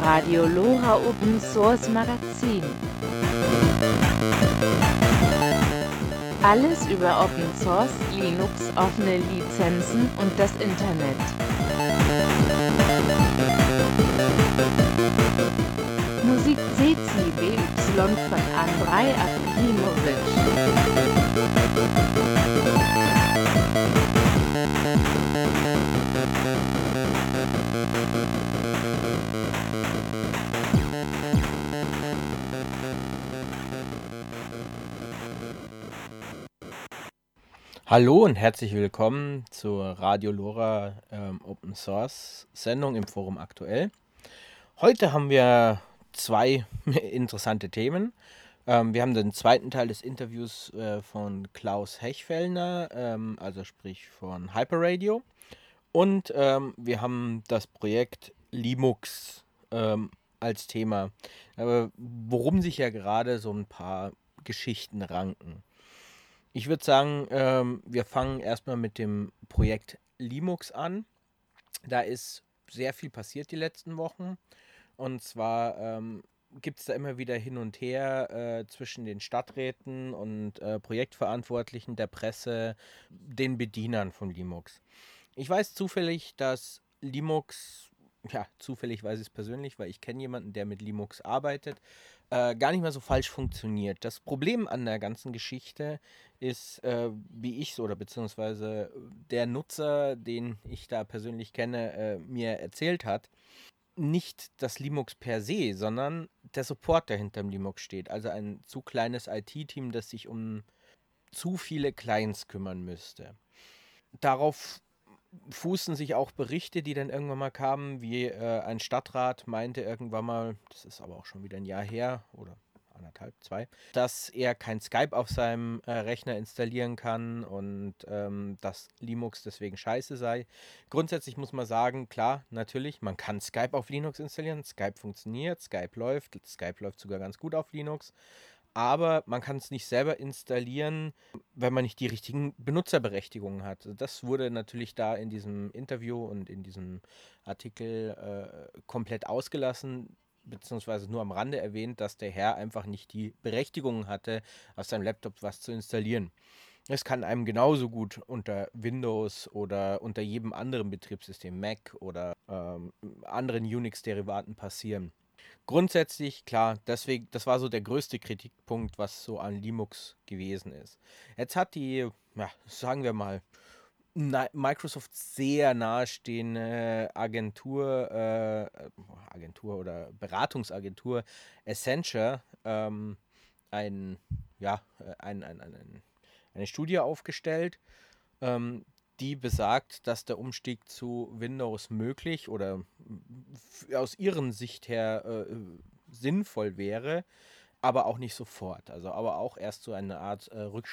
Radio LoRa Open Source Magazin. Alles über Open Source, Linux, offene Lizenzen und das Internet. Musik CCBY von Andrei Akimovic. Hallo und herzlich willkommen zur Radio LoRa Open Source Sendung im Forum Aktuell. Heute haben wir zwei interessante Themen. Wir haben den zweiten Teil des Interviews von Klaus Hechfellner, also sprich von Hyperradio. Und wir haben das Projekt Limux als Thema, worum sich ja gerade so ein paar Geschichten ranken. Ich würde sagen, wir fangen erstmal mit dem Projekt Limux an. Da ist sehr viel passiert die letzten Wochen. Und zwar gibt es da immer wieder hin und her zwischen den Stadträten und Projektverantwortlichen, der Presse, den Bedienern von Limux. Ich weiß zufällig, dass Limux, ja, zufällig weiß ich es persönlich, weil ich kenne jemanden, der mit Limux arbeitet, gar nicht mehr so falsch funktioniert. Das Problem an der ganzen Geschichte ist, wie ich es oder beziehungsweise der Nutzer, den ich da persönlich kenne, mir erzählt hat, nicht das Limux per se, sondern der Support, der hinterm Limux steht. Also ein zu kleines IT-Team, das sich um zu viele Clients kümmern müsste. Darauf fußen sich auch Berichte, die dann irgendwann mal kamen, wie ein Stadtrat meinte irgendwann mal, das ist aber auch schon wieder ein Jahr her oder anderthalb, zwei, dass er kein Skype auf seinem Rechner installieren kann und dass Linux deswegen scheiße sei. Grundsätzlich muss man sagen, klar, natürlich, man kann Skype auf Linux installieren, Skype funktioniert, Skype läuft sogar ganz gut auf Linux. Aber man kann es nicht selber installieren, wenn man nicht die richtigen Benutzerberechtigungen hat. Also das wurde natürlich da in diesem Interview und in diesem Artikel komplett ausgelassen, beziehungsweise nur am Rande erwähnt, dass der Herr einfach nicht die Berechtigung hatte, auf seinem Laptop was zu installieren. Es kann einem genauso gut unter Windows oder unter jedem anderen Betriebssystem, Mac oder anderen Unix-Derivaten passieren. Grundsätzlich, klar, deswegen, das war so der größte Kritikpunkt, was so an Linux gewesen ist. Jetzt hat die, ja, sagen wir mal, Microsoft sehr nahestehende Agentur oder Beratungsagentur Accenture ein, ja, eine Studie aufgestellt, die besagt, dass der Umstieg zu Windows möglich oder aus ihren Sicht her sinnvoll wäre, aber auch nicht sofort. Also aber auch erst so eine Art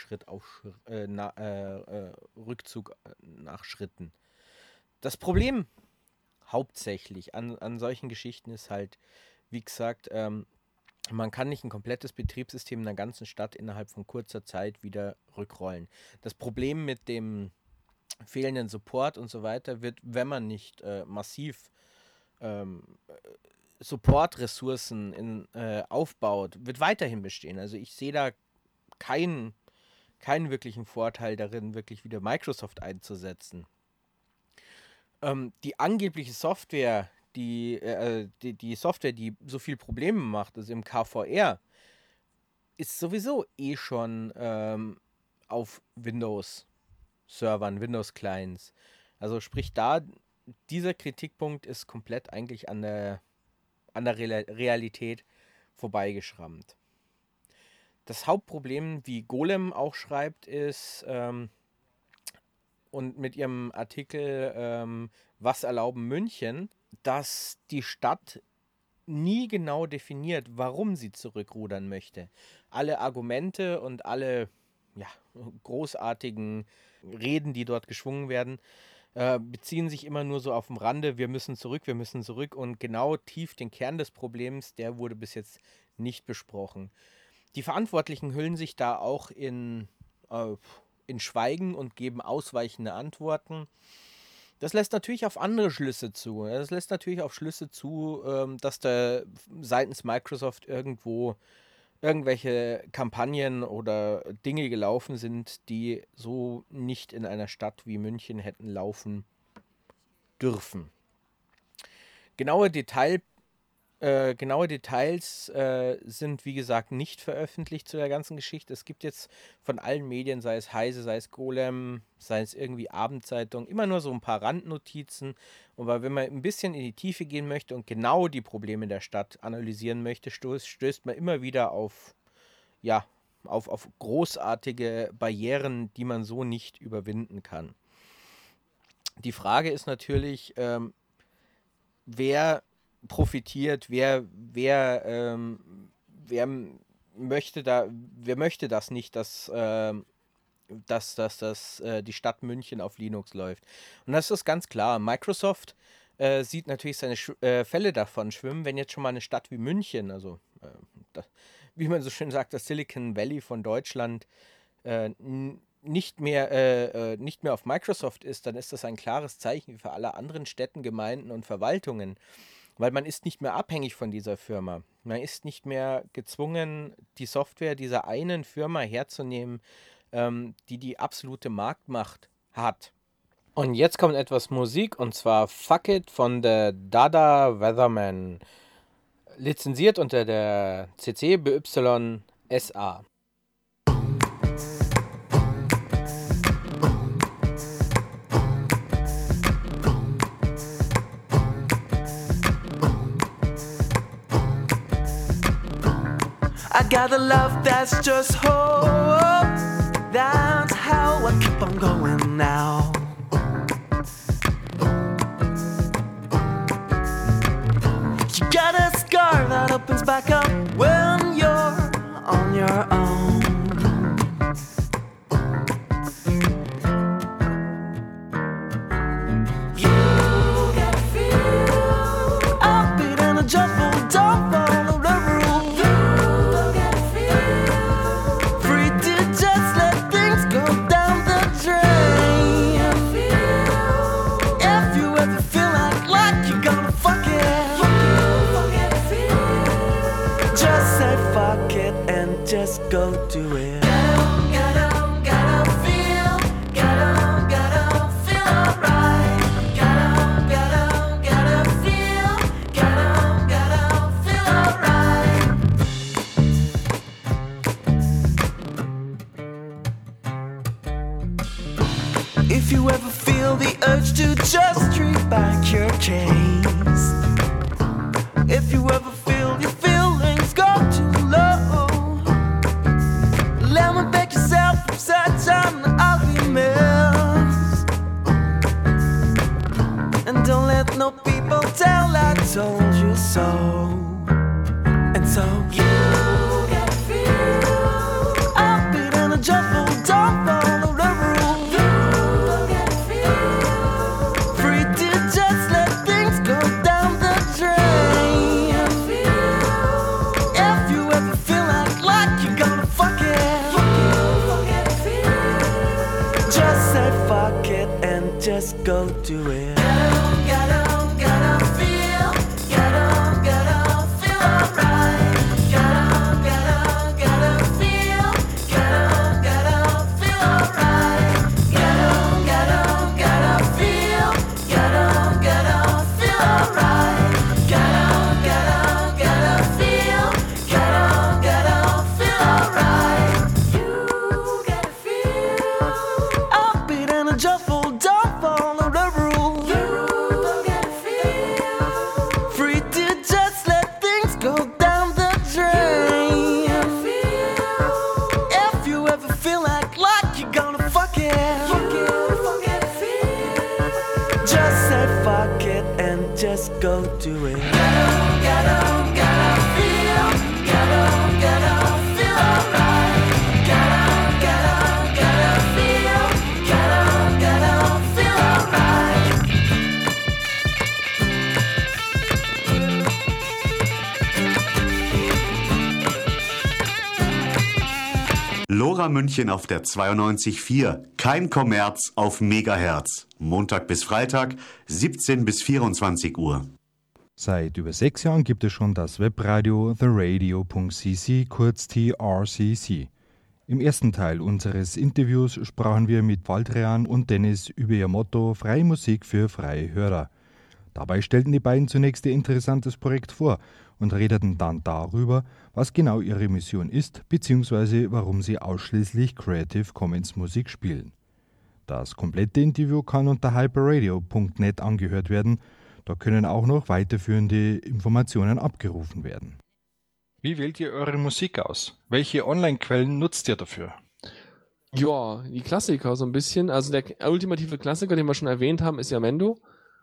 Rückzug nach Schritten. Das Problem hauptsächlich an solchen Geschichten ist halt, wie gesagt, man kann nicht ein komplettes Betriebssystem in einer ganzen Stadt innerhalb von kurzer Zeit wieder rückrollen. Das Problem mit dem fehlenden Support und so weiter wird, wenn man nicht massiv ähm, Support-Ressourcen aufbaut, wird weiterhin bestehen. Also ich sehe da keinen wirklichen Vorteil darin, wirklich wieder Microsoft einzusetzen. Die angebliche Software, die Software, die so viel Probleme macht, also im KVR, ist sowieso schon auf Windows-Servern, Windows-Clients. Also sprich da, dieser Kritikpunkt ist komplett eigentlich an der Realität vorbeigeschrammt. Das Hauptproblem, wie Golem auch schreibt, ist, und mit ihrem Artikel Was erlauben München, dass die Stadt nie genau definiert, warum sie zurückrudern möchte. Alle Argumente und alle ja, großartigen Reden, die dort geschwungen werden, beziehen sich immer nur so auf dem Rande, wir müssen zurück und genau tief den Kern des Problems, der wurde bis jetzt nicht besprochen. Die Verantwortlichen hüllen sich da auch in Schweigen und geben ausweichende Antworten. Das lässt natürlich auf andere Schlüsse zu. Das lässt natürlich auf Schlüsse zu, dass da seitens Microsoft irgendwo irgendwelche Kampagnen oder Dinge gelaufen sind, die so nicht in einer Stadt wie München hätten laufen dürfen. Genaue Details sind, wie gesagt, nicht veröffentlicht zu der ganzen Geschichte. Es gibt jetzt von allen Medien, sei es Heise, sei es Golem, sei es irgendwie Abendzeitung, immer nur so ein paar Randnotizen. Und weil wenn man ein bisschen in die Tiefe gehen möchte und genau die Probleme der Stadt analysieren möchte, stößt man immer wieder auf großartige Barrieren, die man so nicht überwinden kann. Die Frage ist natürlich, wer profitiert, wer möchte das nicht, dass die Stadt München auf Linux läuft. Und das ist ganz klar. Microsoft sieht natürlich seine Fälle davon schwimmen, wenn jetzt schon mal eine Stadt wie München, also wie man so schön sagt, das Silicon Valley von Deutschland, nicht mehr auf Microsoft ist, dann ist das ein klares Zeichen für alle anderen Städten, Gemeinden und Verwaltungen. Weil man ist nicht mehr abhängig von dieser Firma. Man ist nicht mehr gezwungen, die Software dieser einen Firma herzunehmen, die absolute Marktmacht hat. Und jetzt kommt etwas Musik, und zwar Fuck It von der Dada Weatherman. Lizenziert unter der CC BY SA. I got a love that's just hope. That's how I keep on going now. You got a scar that opens back up when you're on your own. You gotta feel upbeat and a joyful, don't follow the rules. You gotta feel free to just let things go down the drain. If you ever feel like you're gonna fuck it, just say fuck it and just go do it. Gotta feel alright. Gotta feel alright. If you ever feel the urge to just treat back your case, if you ever feel your feelings go too low, lemon back yourself from such an ugly mess. And don't let no people tell I told you so. And so you gotta feel upbeat and a joyful, don't follow the rules. You gotta feel free to just let things go down the drain. If you ever feel like you're gonna fuck it, just say fuck it and just go do it. Gotta feel alright. Gotta feel alright. Gotta feel alright. You gotta feel upbeat and a joyful, don't follow the rules. You gotta feel free to just let things go down the drain. If you ever feel like you're gonna fuck it, just say fuck it and just go do it. Gotta feel alright. Gotta feel alright. Lora München auf der 92.4. Kein Kommerz auf Megahertz. Montag bis Freitag, 17 bis 24 Uhr. Seit über 6 Jahren gibt es schon das Webradio theradio.cc, kurz TRCC. Im ersten Teil unseres Interviews sprachen wir mit Waldrian und Dennis über ihr Motto Freie Musik für freie Hörer. Dabei stellten die beiden zunächst ihr interessantes Projekt vor und redeten dann darüber, was genau ihre Mission ist, bzw. warum sie ausschließlich Creative Commons Musik spielen. Das komplette Interview kann unter hyperradio.net angehört werden. Da können auch noch weiterführende Informationen abgerufen werden. Wie wählt ihr eure Musik aus? Welche Online-Quellen nutzt ihr dafür? Ja, die Klassiker so ein bisschen. Also der ultimative Klassiker, den wir schon erwähnt haben, ist Yamendo.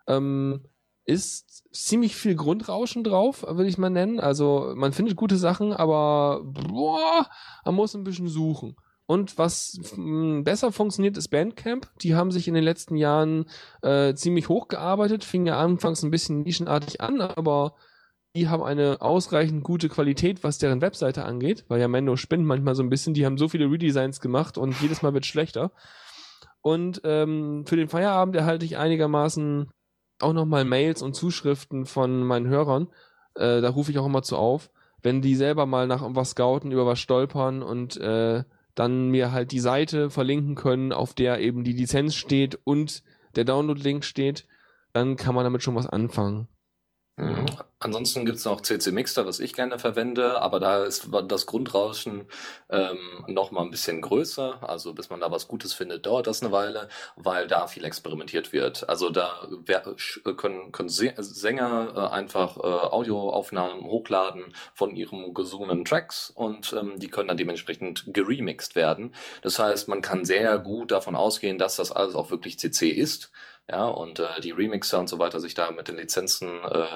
Ist ziemlich viel Grundrauschen drauf, würde ich mal nennen. Also man findet gute Sachen, aber man muss ein bisschen suchen. Und was besser funktioniert, ist Bandcamp. Die haben sich in den letzten Jahren ziemlich hochgearbeitet, fingen ja anfangs ein bisschen nischenartig an, aber die haben eine ausreichend gute Qualität, was deren Webseite angeht, weil ja Mendo spinnt manchmal so ein bisschen. Die haben so viele Redesigns gemacht und jedes Mal wird schlechter. Und für den Feierabend erhalte ich einigermaßen auch nochmal Mails und Zuschriften von meinen Hörern. Da rufe ich auch immer zu auf, wenn die selber mal nach was scouten, über was stolpern und dann mir halt die Seite verlinken können, auf der eben die Lizenz steht und der Download-Link steht, dann kann man damit schon was anfangen. Mhm. Ansonsten gibt es noch CC Mixter, was ich gerne verwende, aber da ist das Grundrauschen noch mal ein bisschen größer. Also bis man da was Gutes findet, dauert das eine Weile, weil da viel experimentiert wird. Also da können Sänger einfach Audioaufnahmen hochladen von ihren gesungenen Tracks und die können dann dementsprechend geremixed werden. Das heißt, man kann sehr gut davon ausgehen, dass das alles auch wirklich CC ist. Ja, und die Remixer und so weiter sich da mit den Lizenzen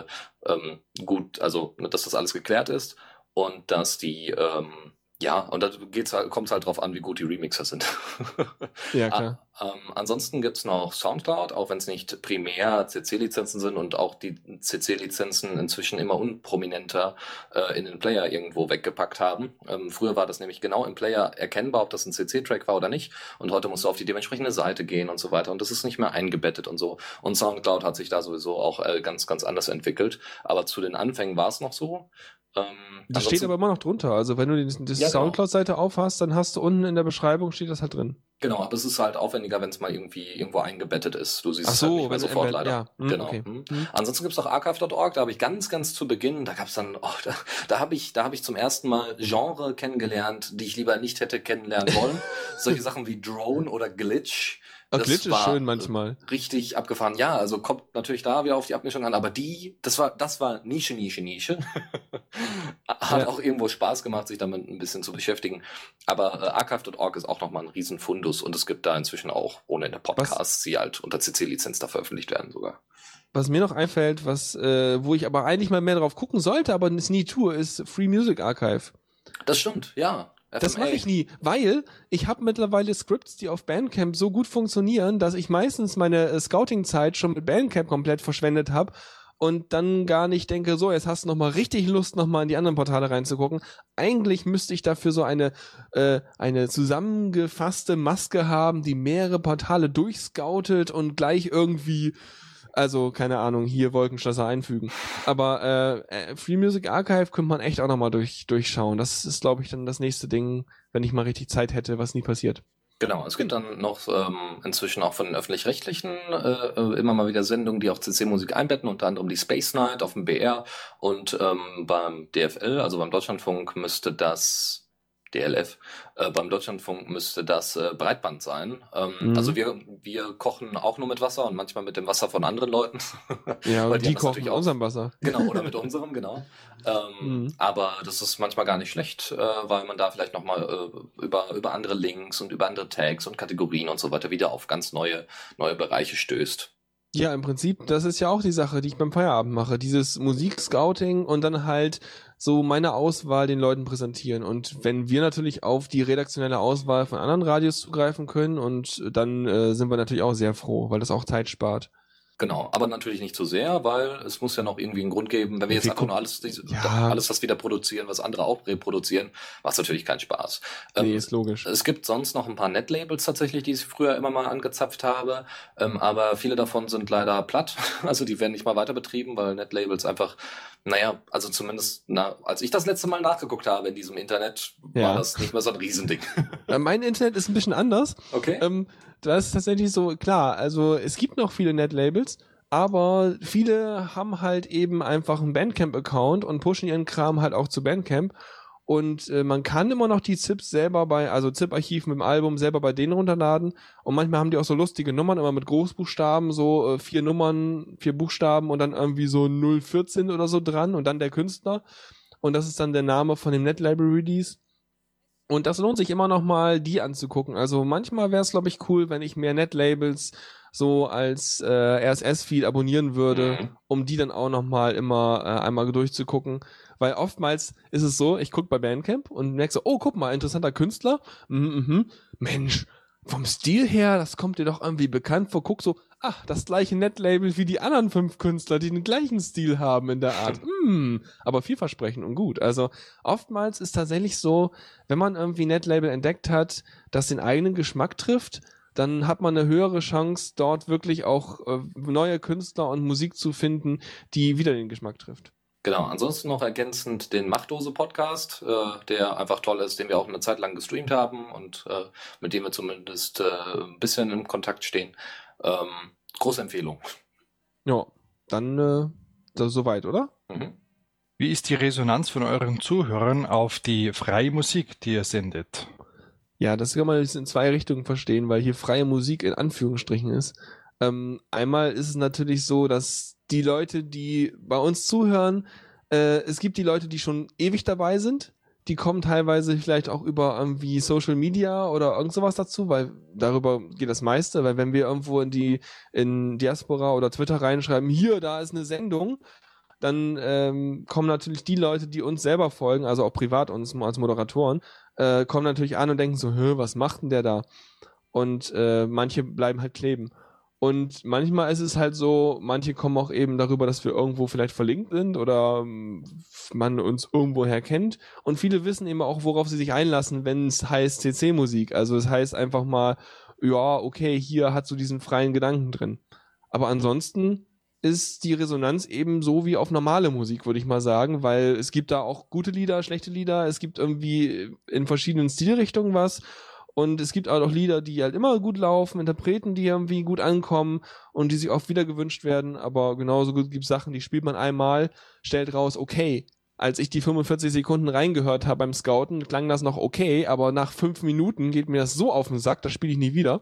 gut, also dass das alles geklärt ist und dass die, und da kommt es halt drauf an, wie gut die Remixer sind. Ja, klar. Ansonsten gibt's noch Soundcloud, auch wenn es nicht primär CC-Lizenzen sind und auch die CC-Lizenzen inzwischen immer unprominenter in den Player irgendwo weggepackt haben. Früher war das nämlich genau im Player erkennbar, ob das ein CC-Track war oder nicht. Und heute musst du auf die dementsprechende Seite gehen und so weiter. Und das ist nicht mehr eingebettet und so. Und Soundcloud hat sich da sowieso auch ganz, ganz anders entwickelt. Aber zu den Anfängen war es noch so. Das steht aber immer noch drunter. Also wenn du die Soundcloud-Seite aufhast, dann hast du unten in der Beschreibung steht das halt drin. Genau, aber es ist halt aufwendiger, wenn es mal irgendwo eingebettet ist. Du siehst Ach es so, halt nicht mehr wenn sofort leider. Ja. Genau. Okay. Ansonsten gibt's noch archive.org, da habe ich ganz, ganz zu Beginn, da gab's dann, da habe ich zum ersten Mal Genre kennengelernt, die ich lieber nicht hätte kennenlernen wollen. Solche Sachen wie Drone oder Glitch. Glitch ist schön manchmal. Richtig abgefahren. Ja, also kommt natürlich da wieder auf die Abmischung an, aber das war Nische. Hat auch irgendwo Spaß gemacht, sich damit ein bisschen zu beschäftigen. Aber archive.org ist auch nochmal ein Riesenfundus und es gibt da inzwischen auch, ohne in der Podcasts, die halt unter CC-Lizenz da veröffentlicht werden sogar. Was mir noch einfällt, wo ich aber eigentlich mal mehr drauf gucken sollte, aber es nie tue, ist Free Music Archive. Das stimmt, ja. Das mache ich nie, weil ich habe mittlerweile Scripts, die auf Bandcamp so gut funktionieren, dass ich meistens meine Scouting-Zeit schon mit Bandcamp komplett verschwendet habe und dann gar nicht denke, so, jetzt hast du noch mal richtig Lust, noch mal in die anderen Portale reinzugucken. Eigentlich müsste ich dafür so eine zusammengefasste Maske haben, die mehrere Portale durchscoutet und gleich irgendwie, also keine Ahnung, hier Wolkenschlösser einfügen. Aber Free Music Archive könnte man echt auch noch mal durchschauen. Das ist, glaube ich, dann das nächste Ding, wenn ich mal richtig Zeit hätte, was nie passiert. Genau, es gibt dann noch inzwischen auch von den Öffentlich-Rechtlichen immer mal wieder Sendungen, die auch CC-Musik einbetten, unter anderem die Space Night auf dem BR und beim DFL, also beim Deutschlandfunk, müsste das DLF, beim Deutschlandfunk müsste das Breitband sein. Also wir kochen auch nur mit Wasser und manchmal mit dem Wasser von anderen Leuten. Ja, und die kochen mit unserem Wasser. Genau, oder mit unserem, genau. Aber das ist manchmal gar nicht schlecht, weil man da vielleicht nochmal über andere Links und über andere Tags und Kategorien und so weiter wieder auf ganz neue Bereiche stößt. Ja, im Prinzip, das ist ja auch die Sache, die ich beim Feierabend mache. Dieses Musikscouting und dann halt so meine Auswahl den Leuten präsentieren. Und wenn wir natürlich auf die redaktionelle Auswahl von anderen Radios zugreifen können, und dann sind wir natürlich auch sehr froh, weil das auch Zeit spart. Genau, aber natürlich nicht zu sehr, weil es muss ja noch irgendwie einen Grund geben, wenn wir jetzt einfach nur alles das wieder produzieren, was andere auch reproduzieren, macht es natürlich keinen Spaß. Nee, ist logisch. Es gibt sonst noch ein paar Netlabels tatsächlich, die ich früher immer mal angezapft habe, aber viele davon sind leider platt, also die werden nicht mal weiter betrieben, weil Netlabels einfach, naja, also zumindest, als ich das letzte Mal nachgeguckt habe in diesem Internet, war das nicht mehr so ein Riesending. Mein Internet ist ein bisschen anders. Okay. Das ist tatsächlich so, klar, also es gibt noch viele Netlabels, aber viele haben halt eben einfach einen Bandcamp-Account und pushen ihren Kram halt auch zu Bandcamp. Und man kann immer noch die ZIPs selber also ZIP-Archiv mit dem Album selber bei denen runterladen. Und manchmal haben die auch so lustige Nummern, immer mit Großbuchstaben, so 4 Nummern, 4 Buchstaben und dann irgendwie so 014 oder so dran und dann der Künstler. Und das ist dann der Name von dem Netlabel-Release. Und das lohnt sich immer noch mal, die anzugucken. Also manchmal wäre es, glaube ich, cool, wenn ich mehr Netlabels so als RSS-Feed abonnieren würde, um die dann auch noch mal immer einmal durchzugucken. Weil oftmals ist es so, ich gucke bei Bandcamp und merke so, oh, guck mal, interessanter Künstler. Mensch, vom Stil her, das kommt dir doch irgendwie bekannt vor. Guck so, ach, das gleiche Netlabel wie die anderen 5 Künstler, die den gleichen Stil haben in der Art. Aber vielversprechend und gut. Also oftmals ist tatsächlich so, wenn man irgendwie Netlabel entdeckt hat, das den eigenen Geschmack trifft, dann hat man eine höhere Chance, dort wirklich auch neue Künstler und Musik zu finden, die wieder den Geschmack trifft. Genau, ansonsten noch ergänzend den Machtdose-Podcast, der einfach toll ist, den wir auch eine Zeit lang gestreamt haben und mit dem wir zumindest ein bisschen in Kontakt stehen. Große Empfehlung. Ja, dann soweit, oder? Wie ist die Resonanz von euren Zuhörern auf die freie Musik, die ihr sendet? Ja, das kann man jetzt in 2 Richtungen verstehen, weil hier freie Musik in Anführungsstrichen ist. Einmal ist es natürlich so, dass die Leute, die bei uns zuhören, es gibt die Leute, die schon ewig dabei sind, die kommen teilweise vielleicht auch über irgendwie Social Media oder irgend sowas dazu, weil darüber geht das meiste, weil wenn wir irgendwo in Diaspora oder Twitter reinschreiben, hier, da ist eine Sendung, dann kommen natürlich die Leute, die uns selber folgen, also auch privat uns als Moderatoren, kommen natürlich an und denken so, was macht denn der da? Und manche bleiben halt kleben. Und manchmal ist es halt so, manche kommen auch eben darüber, dass wir irgendwo vielleicht verlinkt sind oder man uns irgendwoher kennt. Und viele wissen eben auch, worauf sie sich einlassen, wenn es heißt CC-Musik. Also es heißt einfach mal, ja, okay, hier hat so diesen freien Gedanken drin. Aber ansonsten ist die Resonanz eben so wie auf normale Musik, würde ich mal sagen, weil es gibt da auch gute Lieder, schlechte Lieder, es gibt irgendwie in verschiedenen Stilrichtungen was. Und es gibt auch noch Lieder, die halt immer gut laufen, Interpreten, die irgendwie gut ankommen und die sich oft wieder gewünscht werden. Aber genauso gut gibt es Sachen, die spielt man einmal, stellt raus, okay, als ich die 45 Sekunden reingehört habe beim Scouten, klang das noch okay, aber nach 5 Minuten geht mir das so auf den Sack, das spiele ich nie wieder.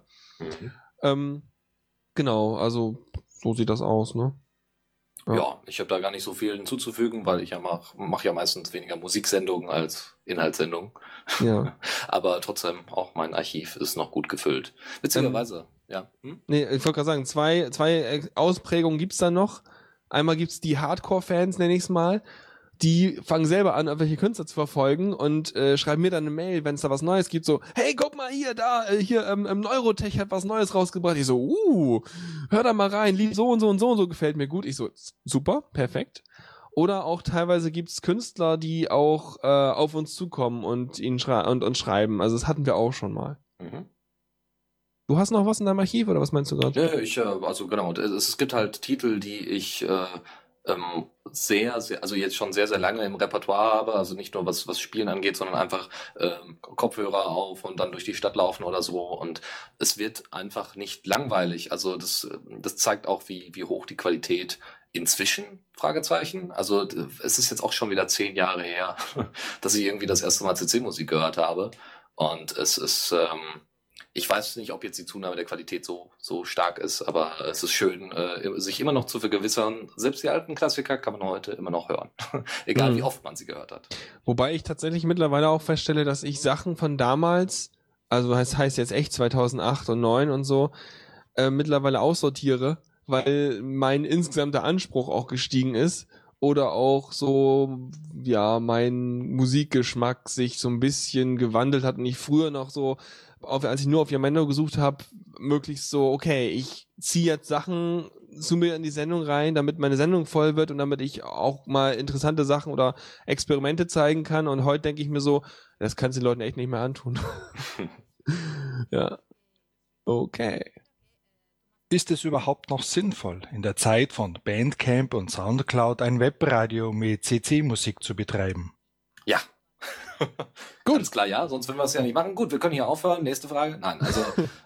Genau, also so sieht das aus, ne? Ja, ich habe da gar nicht so viel hinzuzufügen, weil ich ja mach ja meistens weniger Musiksendungen als Inhaltssendungen. Ja. Aber trotzdem, auch mein Archiv ist noch gut gefüllt. Witzigerweise, ja. Nee, ich wollte gerade sagen, zwei Ausprägungen gibt's da noch. Einmal gibt's die Hardcore-Fans, nenne ich es mal. Die fangen selber an, irgendwelche Künstler zu verfolgen und schreiben mir dann eine Mail, wenn es da was Neues gibt, so, hey, guck mal hier, Neurotech hat was Neues rausgebracht. Ich so, hör da mal rein, Lied so und so und so und so gefällt mir gut. Ich so, super, perfekt. Oder auch teilweise gibt's Künstler, die auch auf uns zukommen und uns schreiben. Also das hatten wir auch schon mal. Du hast noch was in deinem Archiv, oder was meinst du gerade? Ja, also genau, es gibt halt Titel, die ich sehr, sehr, also jetzt schon sehr, sehr lange im Repertoire habe, also nicht nur was Spielen angeht, sondern einfach Kopfhörer auf und dann durch die Stadt laufen oder so, und es wird einfach nicht langweilig. Also das zeigt auch, wie hoch die Qualität inzwischen, Fragezeichen. Also es ist jetzt auch schon wieder 10 Jahre her, dass ich irgendwie das erste Mal CC-Musik gehört habe, und es ist ich weiß nicht, ob jetzt die Zunahme der Qualität so stark ist, aber es ist schön, sich immer noch zu vergewissern, selbst die alten Klassiker kann man heute immer noch hören. Egal wie oft man sie gehört hat. Wobei ich tatsächlich mittlerweile auch feststelle, dass ich Sachen von damals, also das heißt jetzt echt 2008 und 2009 und so, mittlerweile aussortiere, weil mein insgesamter Anspruch auch gestiegen ist. Oder auch so, ja, mein Musikgeschmack sich so ein bisschen gewandelt hat und ich früher noch so, als ich nur auf Yamendo gesucht habe, möglichst so, okay, ich ziehe jetzt Sachen zu mir in die Sendung rein, damit meine Sendung voll wird und damit ich auch mal interessante Sachen oder Experimente zeigen kann. Und heute denke ich mir so, das kannst du den Leuten echt nicht mehr antun. Ja. Okay. Ist es überhaupt noch sinnvoll, in der Zeit von Bandcamp und Soundcloud ein Webradio mit CC-Musik zu betreiben? Ja. Gut. Ganz klar, ja, sonst würden wir es ja nicht machen. Gut, wir können hier aufhören. Nächste Frage. Nein, also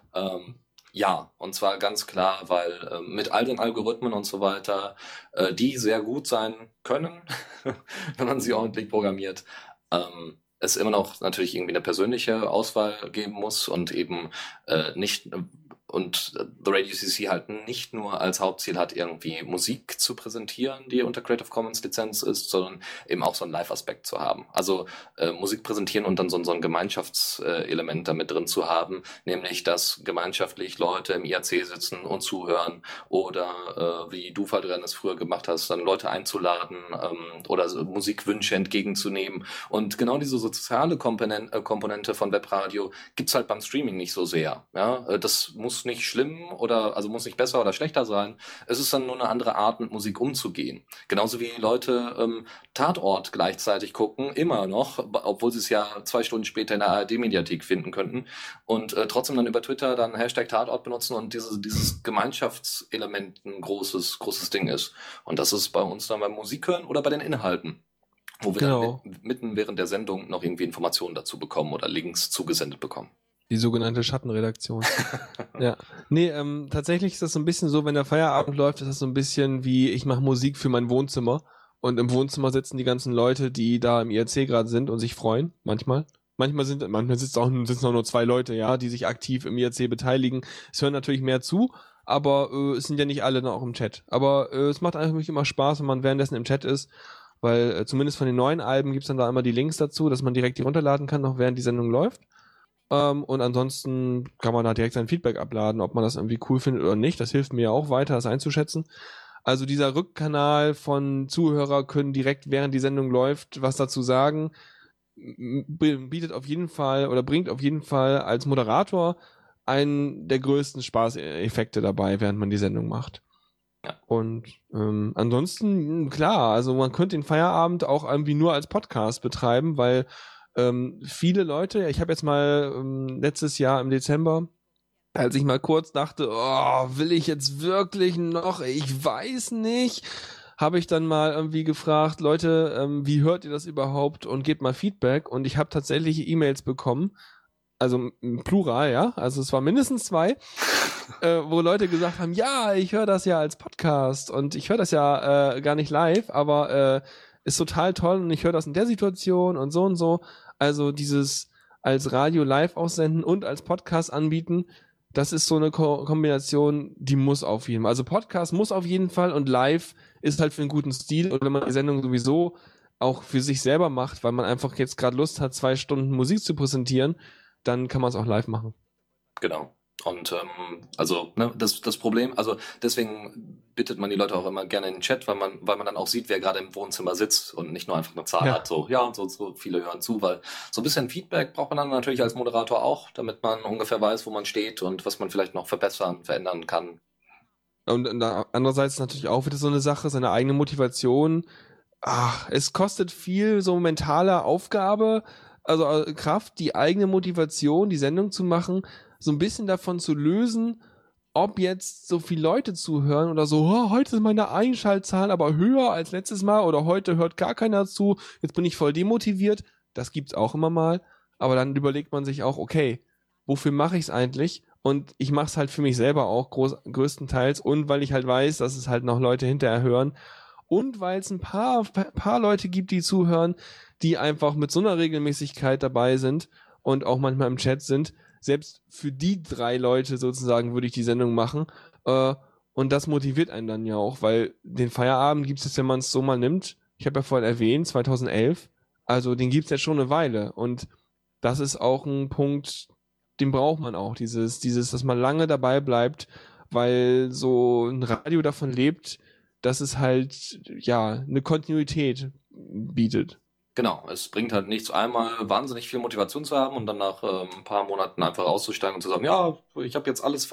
ja, und zwar ganz klar, weil mit all den Algorithmen und so weiter, die sehr gut sein können, wenn man sie ordentlich programmiert, es immer noch natürlich irgendwie eine persönliche Auswahl geben muss und eben nicht und The Radio CC halt nicht nur als Hauptziel hat, irgendwie Musik zu präsentieren, die unter Creative Commons Lizenz ist, sondern eben auch so einen Live-Aspekt zu haben. Also Musik präsentieren und dann so ein Gemeinschaftselement damit drin zu haben, nämlich, dass gemeinschaftlich Leute im IRC sitzen und zuhören oder wie du, Fadrian, es früher gemacht hast, dann Leute einzuladen oder so Musikwünsche entgegenzunehmen. Und genau diese soziale Komponente von Webradio gibt's halt beim Streaming nicht so sehr. Ja? Das muss nicht schlimm oder also muss nicht besser oder schlechter sein. Es ist dann nur eine andere Art, mit Musik umzugehen. Genauso wie Leute Tatort gleichzeitig gucken, immer noch, obwohl sie es ja 2 Stunden später in der ARD-Mediathek finden könnten und trotzdem dann über Twitter dann Hashtag Tatort benutzen und dieses Gemeinschaftselement ein großes Ding ist. Und das ist bei uns dann beim Musikhören oder bei den Inhalten, wo wir dann mitten während der Sendung noch irgendwie Informationen dazu bekommen oder Links zugesendet bekommen. Die sogenannte Schattenredaktion. Ja. Nee, tatsächlich ist das so ein bisschen so, wenn der Feierabend läuft, ist das so ein bisschen wie, ich mache Musik für mein Wohnzimmer und im Wohnzimmer sitzen die ganzen Leute, die da im IRC gerade sind und sich freuen, manchmal. Manchmal sitzen auch nur 2 Leute, ja, die sich aktiv im IRC beteiligen. Es hören natürlich mehr zu, aber es sind ja nicht alle dann auch im Chat. Aber es macht eigentlich immer Spaß, wenn man währenddessen im Chat ist, weil zumindest von den neuen Alben gibt's dann da immer die Links dazu, dass man direkt die runterladen kann, noch während die Sendung läuft. Und ansonsten kann man da direkt sein Feedback abladen, ob man das irgendwie cool findet oder nicht. Das hilft mir ja auch weiter, das einzuschätzen. Also dieser Rückkanal von Zuhörer können direkt während die Sendung läuft was dazu sagen, bietet auf jeden Fall oder bringt auf jeden Fall als Moderator einen der größten Spaßeffekte dabei, während man die Sendung macht. Ja. Und ansonsten, klar, also man könnte den Feierabend auch irgendwie nur als Podcast betreiben, weil viele Leute, ich habe jetzt mal letztes Jahr im Dezember, als ich mal kurz dachte, will ich jetzt wirklich noch, ich weiß nicht, habe ich dann mal irgendwie gefragt, Leute, wie hört ihr das überhaupt und gebt mal Feedback und ich habe tatsächlich E-Mails bekommen, also im Plural, ja, also es war mindestens 2, wo Leute gesagt haben, ja, ich höre das ja als Podcast und ich höre das ja gar nicht live, aber ist total toll und ich höre das in der Situation und so und so. Also dieses als Radio live aussenden und als Podcast anbieten, das ist so eine Kombination, die muss auf jeden Fall. Also Podcast muss auf jeden Fall und live ist halt für einen guten Stil und wenn man die Sendung sowieso auch für sich selber macht, weil man einfach jetzt gerade Lust hat, 2 Stunden Musik zu präsentieren, dann kann man es auch live machen. Genau. Und also das Problem, also deswegen bittet man die Leute auch immer gerne in den Chat, weil man dann auch sieht, wer gerade im Wohnzimmer sitzt und nicht nur einfach eine Zahl hat. So, ja, und so viele hören zu, weil so ein bisschen Feedback braucht man dann natürlich als Moderator auch, damit man ungefähr weiß, wo man steht und was man vielleicht noch verbessern, verändern kann. Und andererseits natürlich auch wieder so eine Sache, seine eigene Motivation. Es kostet viel so mentale Aufgabe, also Kraft, die eigene Motivation, die Sendung zu machen, so ein bisschen davon zu lösen, ob jetzt so viele Leute zuhören oder so, heute ist meine Einschaltzahl aber höher als letztes Mal oder heute hört gar keiner zu, jetzt bin ich voll demotiviert. Das gibt's auch immer mal, aber dann überlegt man sich auch, okay, wofür mache ich es eigentlich? Und ich mache es halt für mich selber auch größtenteils und weil ich halt weiß, dass es halt noch Leute hinterher hören und weil es ein paar Leute gibt, die zuhören, die einfach mit so einer Regelmäßigkeit dabei sind und auch manchmal im Chat sind. Selbst für die 3 Leute sozusagen würde ich die Sendung machen. Und das motiviert einen dann ja auch, weil den Feierabend gibt es, wenn man es so mal nimmt, ich habe ja vorhin erwähnt, 2011, also den gibt es jetzt schon eine Weile. Und das ist auch ein Punkt, den braucht man auch, dieses, dass man lange dabei bleibt, weil so ein Radio davon lebt, dass es halt, ja, eine Kontinuität bietet. Genau, es bringt halt nichts, einmal wahnsinnig viel Motivation zu haben und dann nach ein paar Monaten einfach auszusteigen und zu sagen, ja, ich habe jetzt alles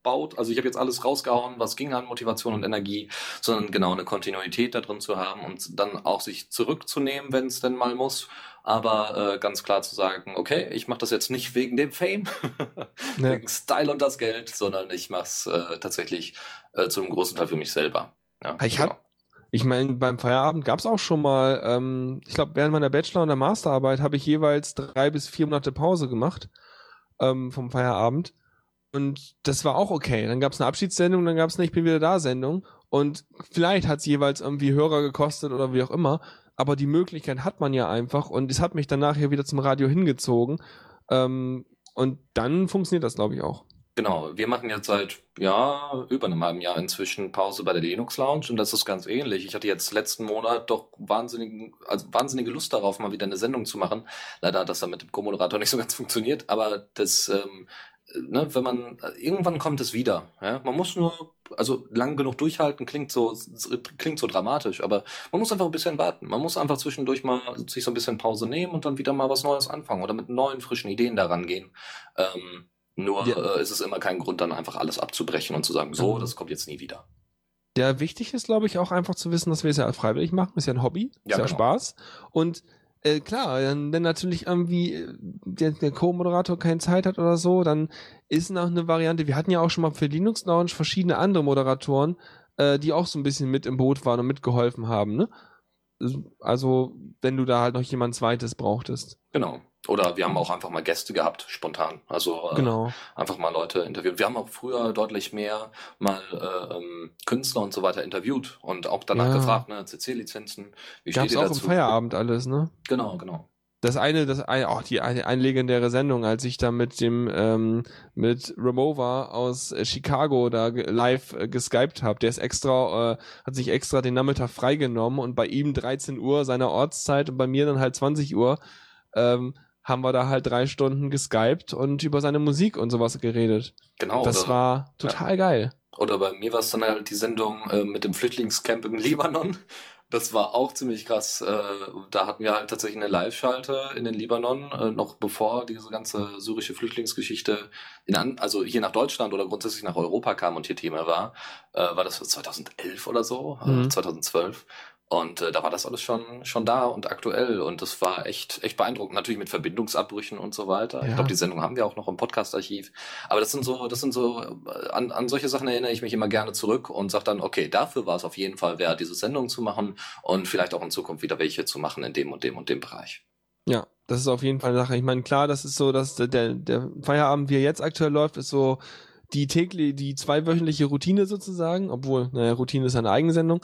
aufbaut. Also ich habe jetzt alles rausgehauen, was ging an Motivation und Energie, sondern genau eine Kontinuität da drin zu haben und dann auch sich zurückzunehmen, wenn es denn mal muss. Aber ganz klar zu sagen, okay, ich mache das jetzt nicht wegen dem Fame, Ja. wegen Style und das Geld, sondern ich mache es tatsächlich zu einem großen Teil für mich selber. Ja, Ich meine, beim Feierabend gab es auch schon mal, ich glaube, während meiner Bachelor- und der Masterarbeit habe ich jeweils 3 bis 4 Monate Pause gemacht vom Feierabend. Und das war auch okay. Dann gab es eine Abschiedssendung, dann gab es eine Ich bin wieder da Sendung. Und vielleicht hat es jeweils irgendwie Hörer gekostet oder wie auch immer. Aber die Möglichkeit hat man ja einfach. Und es hat mich dann nachher wieder zum Radio hingezogen. Und dann funktioniert das, glaube ich, auch. Genau, wir machen jetzt seit über einem halben Jahr inzwischen Pause bei der Linux Lounge und das ist ganz ähnlich. Ich hatte jetzt letzten Monat doch wahnsinnige Lust darauf, mal wieder eine Sendung zu machen. Leider hat das dann mit dem Co-Moderator nicht so ganz funktioniert, aber das, wenn man, irgendwann kommt es wieder. Ja? Man muss nur, also lang genug durchhalten, klingt so dramatisch, aber man muss einfach ein bisschen warten. Man muss einfach zwischendurch mal sich so ein bisschen Pause nehmen und dann wieder mal was Neues anfangen oder mit neuen, frischen Ideen daran gehen. Ist es immer kein Grund, dann einfach alles abzubrechen und zu sagen, so, das kommt jetzt nie wieder. Der wichtig ist, glaube ich, auch einfach zu wissen, dass wir es ja freiwillig machen. Ist ja ein Hobby, ist ja genau. Spaß. Und klar, wenn natürlich irgendwie der Co-Moderator keine Zeit hat oder so, dann ist noch eine Variante. Wir hatten ja auch schon mal für Linux Lounge verschiedene andere Moderatoren, die auch so ein bisschen mit im Boot waren und mitgeholfen haben, ne? Also, wenn du da halt noch jemand Zweites brauchtest. Genau. Oder wir haben auch einfach mal Gäste gehabt, spontan. Also Genau. einfach mal Leute interviewt. Wir haben auch früher deutlich mehr mal Künstler und so weiter interviewt und auch danach gefragt, ne, CC-Lizenzen, wie steht Gab's ihr auch dazu? im Feierabend alles, ne? Genau. Eine legendäre Sendung, als ich da mit Ramova aus Chicago da live geskypt habe. Der ist hat sich extra den Nachmittag freigenommen und bei ihm 13 Uhr seiner Ortszeit und bei mir dann halt 20 Uhr, haben wir da halt 3 Stunden geskypt und über seine Musik und sowas geredet. Genau. Das war total geil. Oder bei mir war es dann halt die Sendung mit dem Flüchtlingscamp im Libanon. Das war auch ziemlich krass. Da hatten wir halt tatsächlich eine Live-Schalte in den Libanon, noch bevor diese ganze syrische Flüchtlingsgeschichte also hier nach Deutschland oder grundsätzlich nach Europa kam und hier Thema war. War das 2011 oder so? 2012. Und da war das alles schon da und aktuell und das war echt beeindruckend. Natürlich mit Verbindungsabbrüchen und so weiter. Ja. Ich glaube, die Sendung haben wir auch noch im Podcast-Archiv. Aber das sind so, an solche Sachen erinnere ich mich immer gerne zurück und sage dann, okay, dafür war es auf jeden Fall wert, diese Sendung zu machen und vielleicht auch in Zukunft wieder welche zu machen in dem und dem und dem Bereich. Ja, das ist auf jeden Fall eine Sache. Ich meine, klar, das ist so, dass der Feierabend, wie er jetzt aktuell läuft, ist so die 2-wöchentliche Routine sozusagen, obwohl, Routine ist eine Eigensendung.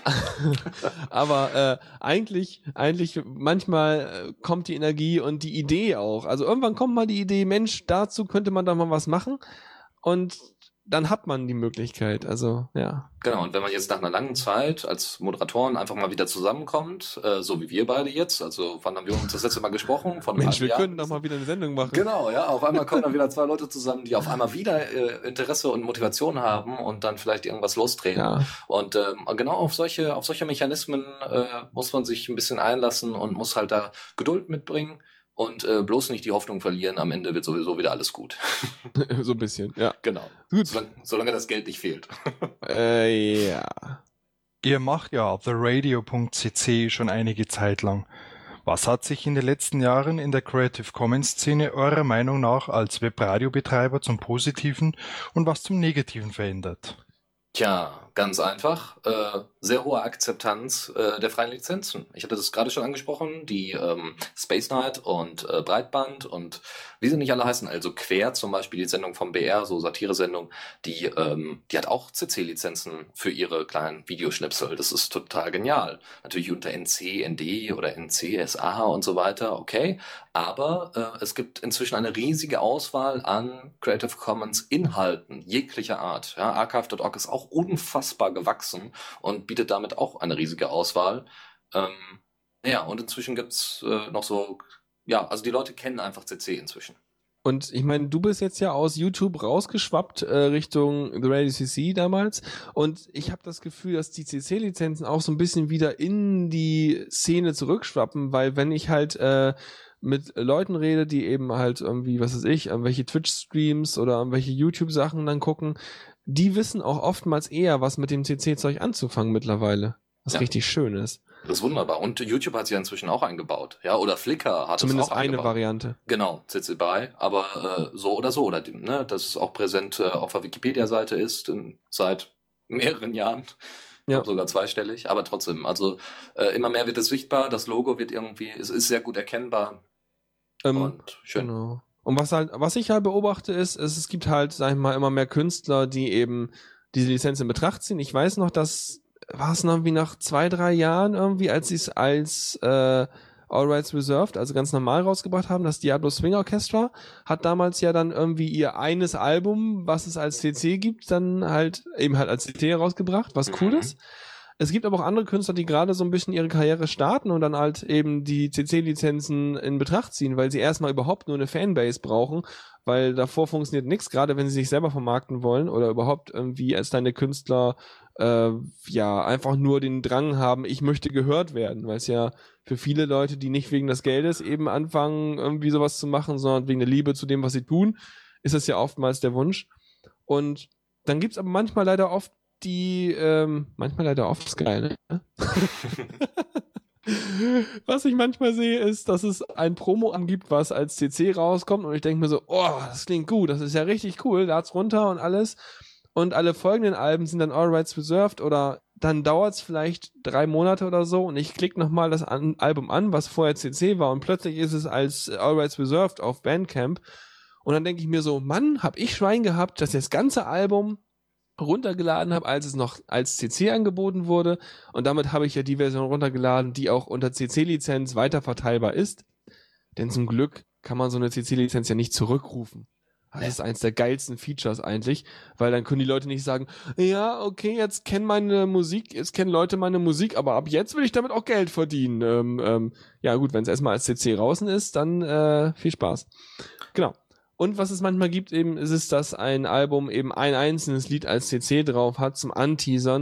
Aber eigentlich manchmal kommt die Energie und die Idee auch. Also irgendwann kommt mal die Idee, Mensch, dazu könnte man doch mal was machen und dann hat man die Möglichkeit. Also, ja. Genau, und wenn man jetzt nach einer langen Zeit als Moderatoren einfach mal wieder zusammenkommt, so wie wir beide jetzt, also wann haben wir uns das letzte Mal gesprochen? Mensch, wir können doch mal wieder eine Sendung machen. Genau, ja, auf einmal kommen dann wieder 2 Leute zusammen, die auf einmal wieder Interesse und Motivation haben und dann vielleicht irgendwas losdrehen. Ja. Und genau auf solche Mechanismen muss man sich ein bisschen einlassen und muss halt da Geduld mitbringen. Und bloß nicht die Hoffnung verlieren, am Ende wird sowieso wieder alles gut. So ein bisschen, ja. Genau. Gut. Solange das Geld nicht fehlt. Ja. Ihr macht ja TheRadio.cc schon einige Zeit lang. Was hat sich in den letzten Jahren in der Creative Commons Szene eurer Meinung nach als Webradiobetreiber zum Positiven und was zum Negativen verändert? Tja, ganz einfach. Sehr hohe Akzeptanz der freien Lizenzen. Ich hatte das gerade schon angesprochen, die Space Night und Breitband und wie sie nicht alle heißen, also Quer zum Beispiel, die Sendung vom BR, so Satire-Sendung, die hat auch CC-Lizenzen für ihre kleinen Videoschnipsel. Das ist total genial. Natürlich unter NC, ND oder NC-SA und so weiter, okay. Aber es gibt inzwischen eine riesige Auswahl an Creative Commons Inhalten jeglicher Art. Ja, archive.org ist auch unfassbar gewachsen und bietet damit auch eine riesige Auswahl. Und inzwischen gibt's noch so, also die Leute kennen einfach CC inzwischen. Und ich meine, du bist jetzt ja aus YouTube rausgeschwappt Richtung The Radio CC damals. Und ich habe das Gefühl, dass die CC-Lizenzen auch so ein bisschen wieder in die Szene zurückschwappen, weil wenn ich halt mit Leuten rede, die eben halt irgendwie, was weiß ich, irgendwelche Twitch-Streams oder irgendwelche YouTube-Sachen dann gucken, die wissen auch oftmals eher, was mit dem CC-Zeug anzufangen mittlerweile. Was richtig schön ist. Das ist wunderbar. Und YouTube hat es ja inzwischen auch eingebaut. Ja, oder Flickr hat Zumindest es auch eingebaut. Zumindest eine Variante. Genau, CC BY, aber so oder so. Oder ne, dass es auch präsent auf der Wikipedia-Seite ist, seit mehreren Jahren. Ja. Sogar zweistellig, aber trotzdem. Also immer mehr wird es sichtbar, das Logo wird irgendwie, es ist sehr gut erkennbar. Und schön. Genau. Und was ich halt beobachte, ist, es gibt halt, sag ich mal, immer mehr Künstler, die eben diese Lizenz in Betracht ziehen. Ich weiß noch, dass war es noch wie nach 2-3 Jahren irgendwie, als sie es als All Rights Reserved, also ganz normal rausgebracht haben, das Diablo Swing Orchestra hat damals ja dann irgendwie ihr eines Album, was es als CC gibt, dann halt eben halt als CC herausgebracht, was cool ist. Es gibt aber auch andere Künstler, die gerade so ein bisschen ihre Karriere starten und dann halt eben die CC-Lizenzen in Betracht ziehen, weil sie erstmal überhaupt nur eine Fanbase brauchen, weil davor funktioniert nichts, gerade wenn sie sich selber vermarkten wollen oder überhaupt irgendwie als deine Künstler einfach nur den Drang haben, ich möchte gehört werden, weil es ja für viele Leute, die nicht wegen des Geldes eben anfangen, irgendwie sowas zu machen, sondern wegen der Liebe zu dem, was sie tun, ist es ja oftmals der Wunsch. Und dann gibt's aber manchmal leider oft ist geil, ne? Was ich manchmal sehe, ist, dass es ein Promo angibt, was als CC rauskommt und ich denke mir so, oh, das klingt gut, das ist ja richtig cool, lad's runter und alles. Und alle folgenden Alben sind dann All Rights Reserved oder dann dauert's vielleicht 3 Monate oder so und ich klicke nochmal das Album an, was vorher CC war und plötzlich ist es als All Rights Reserved auf Bandcamp und dann denke ich mir so, Mann, hab ich Schwein gehabt, dass ich das ganze Album runtergeladen habe, als es noch als CC angeboten wurde und damit habe ich ja die Version runtergeladen, die auch unter CC-Lizenz weiterverteilbar ist, denn zum Glück kann man so eine CC-Lizenz ja nicht zurückrufen. Das ist eins der geilsten Features eigentlich, weil dann können die Leute nicht sagen, ja, okay, jetzt kennen Leute meine Musik, aber ab jetzt will ich damit auch Geld verdienen. Ja gut, wenn es erstmal als CC draußen ist, dann viel Spaß. Genau. Und was es manchmal gibt eben, ist es, dass ein Album eben ein einzelnes Lied als CC drauf hat zum Anteasern.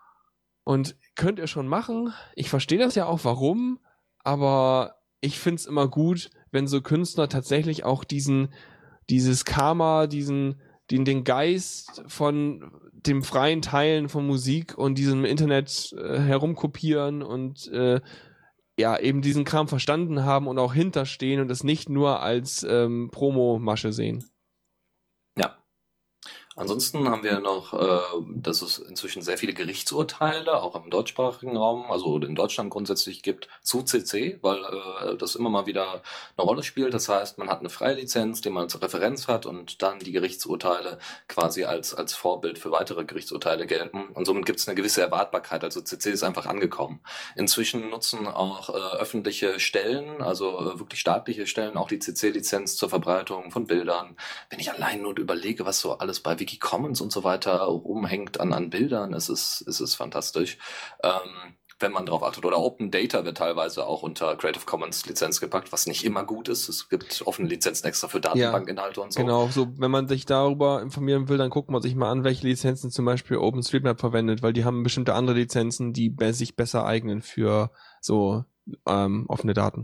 Und könnt ihr schon machen. Ich verstehe das ja auch, warum, aber ich find's immer gut, wenn so Künstler tatsächlich auch dieses Karma, den Geist von dem freien Teilen von Musik und diesem Internet herumkopieren und eben diesen Kram verstanden haben und auch hinterstehen und es nicht nur als Promo-Masche sehen. Ja. Ansonsten haben wir noch, dass es inzwischen sehr viele Gerichtsurteile, auch im deutschsprachigen Raum, also in Deutschland grundsätzlich gibt, zu CC, weil das immer mal wieder eine Rolle spielt. Das heißt, man hat eine freie Lizenz, die man als Referenz hat und dann die Gerichtsurteile quasi als Vorbild für weitere Gerichtsurteile gelten. Und somit gibt es eine gewisse Erwartbarkeit. Also CC ist einfach angekommen. Inzwischen nutzen auch öffentliche Stellen, also wirklich staatliche Stellen, auch die CC-Lizenz zur Verbreitung von Bildern. Wenn ich allein nur überlege, was so alles bei Wikicommons und so weiter rumhängt an Bildern, es ist fantastisch, wenn man drauf achtet. Oder Open Data wird teilweise auch unter Creative Commons Lizenz gepackt, was nicht immer gut ist. Es gibt offene Lizenzen extra für Datenbankinhalte und so. Genau, so wenn man sich darüber informieren will, dann guckt man sich mal an, welche Lizenzen zum Beispiel OpenStreetMap verwendet, weil die haben bestimmte andere Lizenzen, die sich besser eignen für so offene Daten.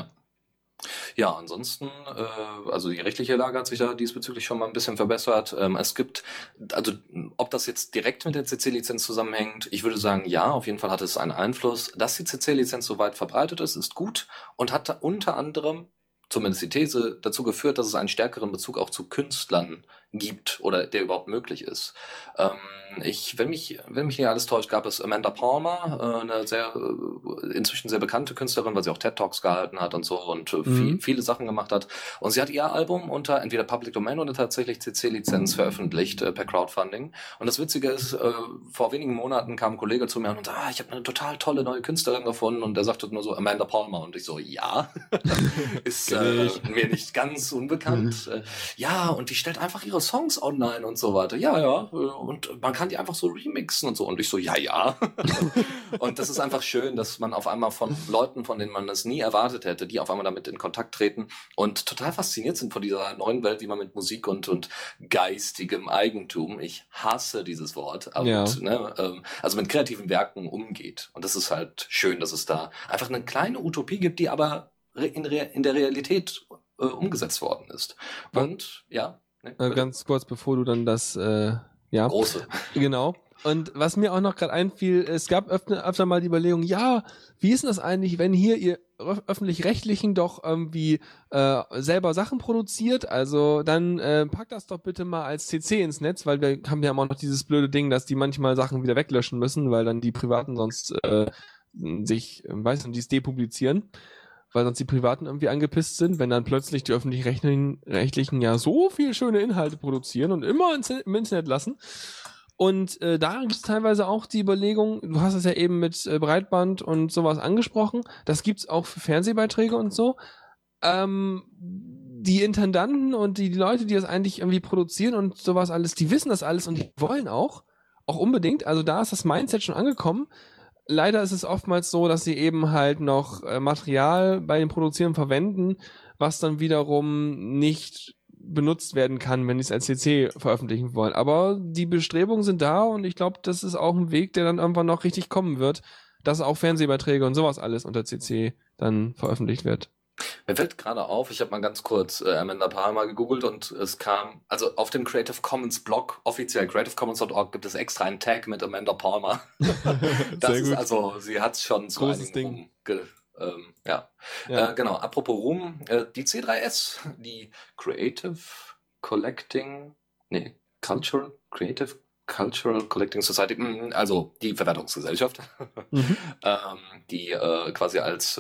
Ja, ansonsten, also die rechtliche Lage hat sich da diesbezüglich schon mal ein bisschen verbessert. Es gibt, also ob das jetzt direkt mit der CC-Lizenz zusammenhängt, ich würde sagen, ja, auf jeden Fall hat es einen Einfluss. Dass die CC-Lizenz so weit verbreitet ist gut und hat unter anderem, zumindest die These, dazu geführt, dass es einen stärkeren Bezug auch zu Künstlern gibt oder der überhaupt möglich ist. Wenn mich nicht alles täuscht, gab es Amanda Palmer, eine inzwischen sehr bekannte Künstlerin, weil sie auch TED-Talks gehalten hat und so und viele Sachen gemacht hat. Und sie hat ihr Album unter entweder Public Domain oder tatsächlich CC-Lizenz veröffentlicht per Crowdfunding. Und das Witzige ist, vor wenigen Monaten kam ein Kollege zu mir und sagte, ich habe eine total tolle neue Künstlerin gefunden und der sagte nur so Amanda Palmer und ich so, ja, ist mir nicht ganz unbekannt. Ja, und die stellt einfach ihre Songs online und so weiter. Ja, und man kann die einfach so remixen und so. Und ich so, ja. Und das ist einfach schön, dass man auf einmal von Leuten, von denen man es nie erwartet hätte, die auf einmal damit in Kontakt treten und total fasziniert sind von dieser neuen Welt, wie man mit Musik und geistigem Eigentum, ich hasse dieses Wort, aber also mit kreativen Werken umgeht. Und das ist halt schön, dass es da einfach eine kleine Utopie gibt, die aber in der Realität umgesetzt worden ist. Und ganz kurz, bevor du dann das große. Genau. Und was mir auch noch gerade einfiel, es gab öfter mal die Überlegung, ja, wie ist denn das eigentlich, wenn hier ihr Öffentlich-Rechtlichen doch irgendwie selber Sachen produziert, also dann packt das doch bitte mal als CC ins Netz, weil wir haben ja immer noch dieses blöde Ding, dass die manchmal Sachen wieder weglöschen müssen, weil dann die Privaten sonst dies depublizieren, weil sonst die Privaten irgendwie angepisst sind, wenn dann plötzlich die Öffentlich-Rechtlichen ja so viel schöne Inhalte produzieren und immer im Internet lassen. Und da gibt es teilweise auch die Überlegung, du hast es ja eben mit Breitband und sowas angesprochen, das gibt's auch für Fernsehbeiträge und so. Die Intendanten und die Leute, die das eigentlich irgendwie produzieren und sowas alles, die wissen das alles und die wollen auch unbedingt, also da ist das Mindset schon angekommen. Leider ist es oftmals so, dass sie eben halt noch Material bei den Produzieren verwenden, was dann wiederum nicht benutzt werden kann, wenn die es als CC veröffentlichen wollen. Aber die Bestrebungen sind da und ich glaube, das ist auch ein Weg, der dann irgendwann noch richtig kommen wird, dass auch Fernsehbeiträge und sowas alles unter CC dann veröffentlicht wird. Mir fällt gerade auf, ich habe mal ganz kurz Amanda Palmer gegoogelt und es kam, also auf dem Creative Commons Blog, offiziell creativecommons.org, gibt es extra einen Tag mit Amanda Palmer. Das Sehr ist gut. also, sie hat es schon zu Großes einigen Ding. Genau, apropos Ruhm, die C3S, die Creative Cultural Collecting Society, also die Verwertungsgesellschaft, die quasi als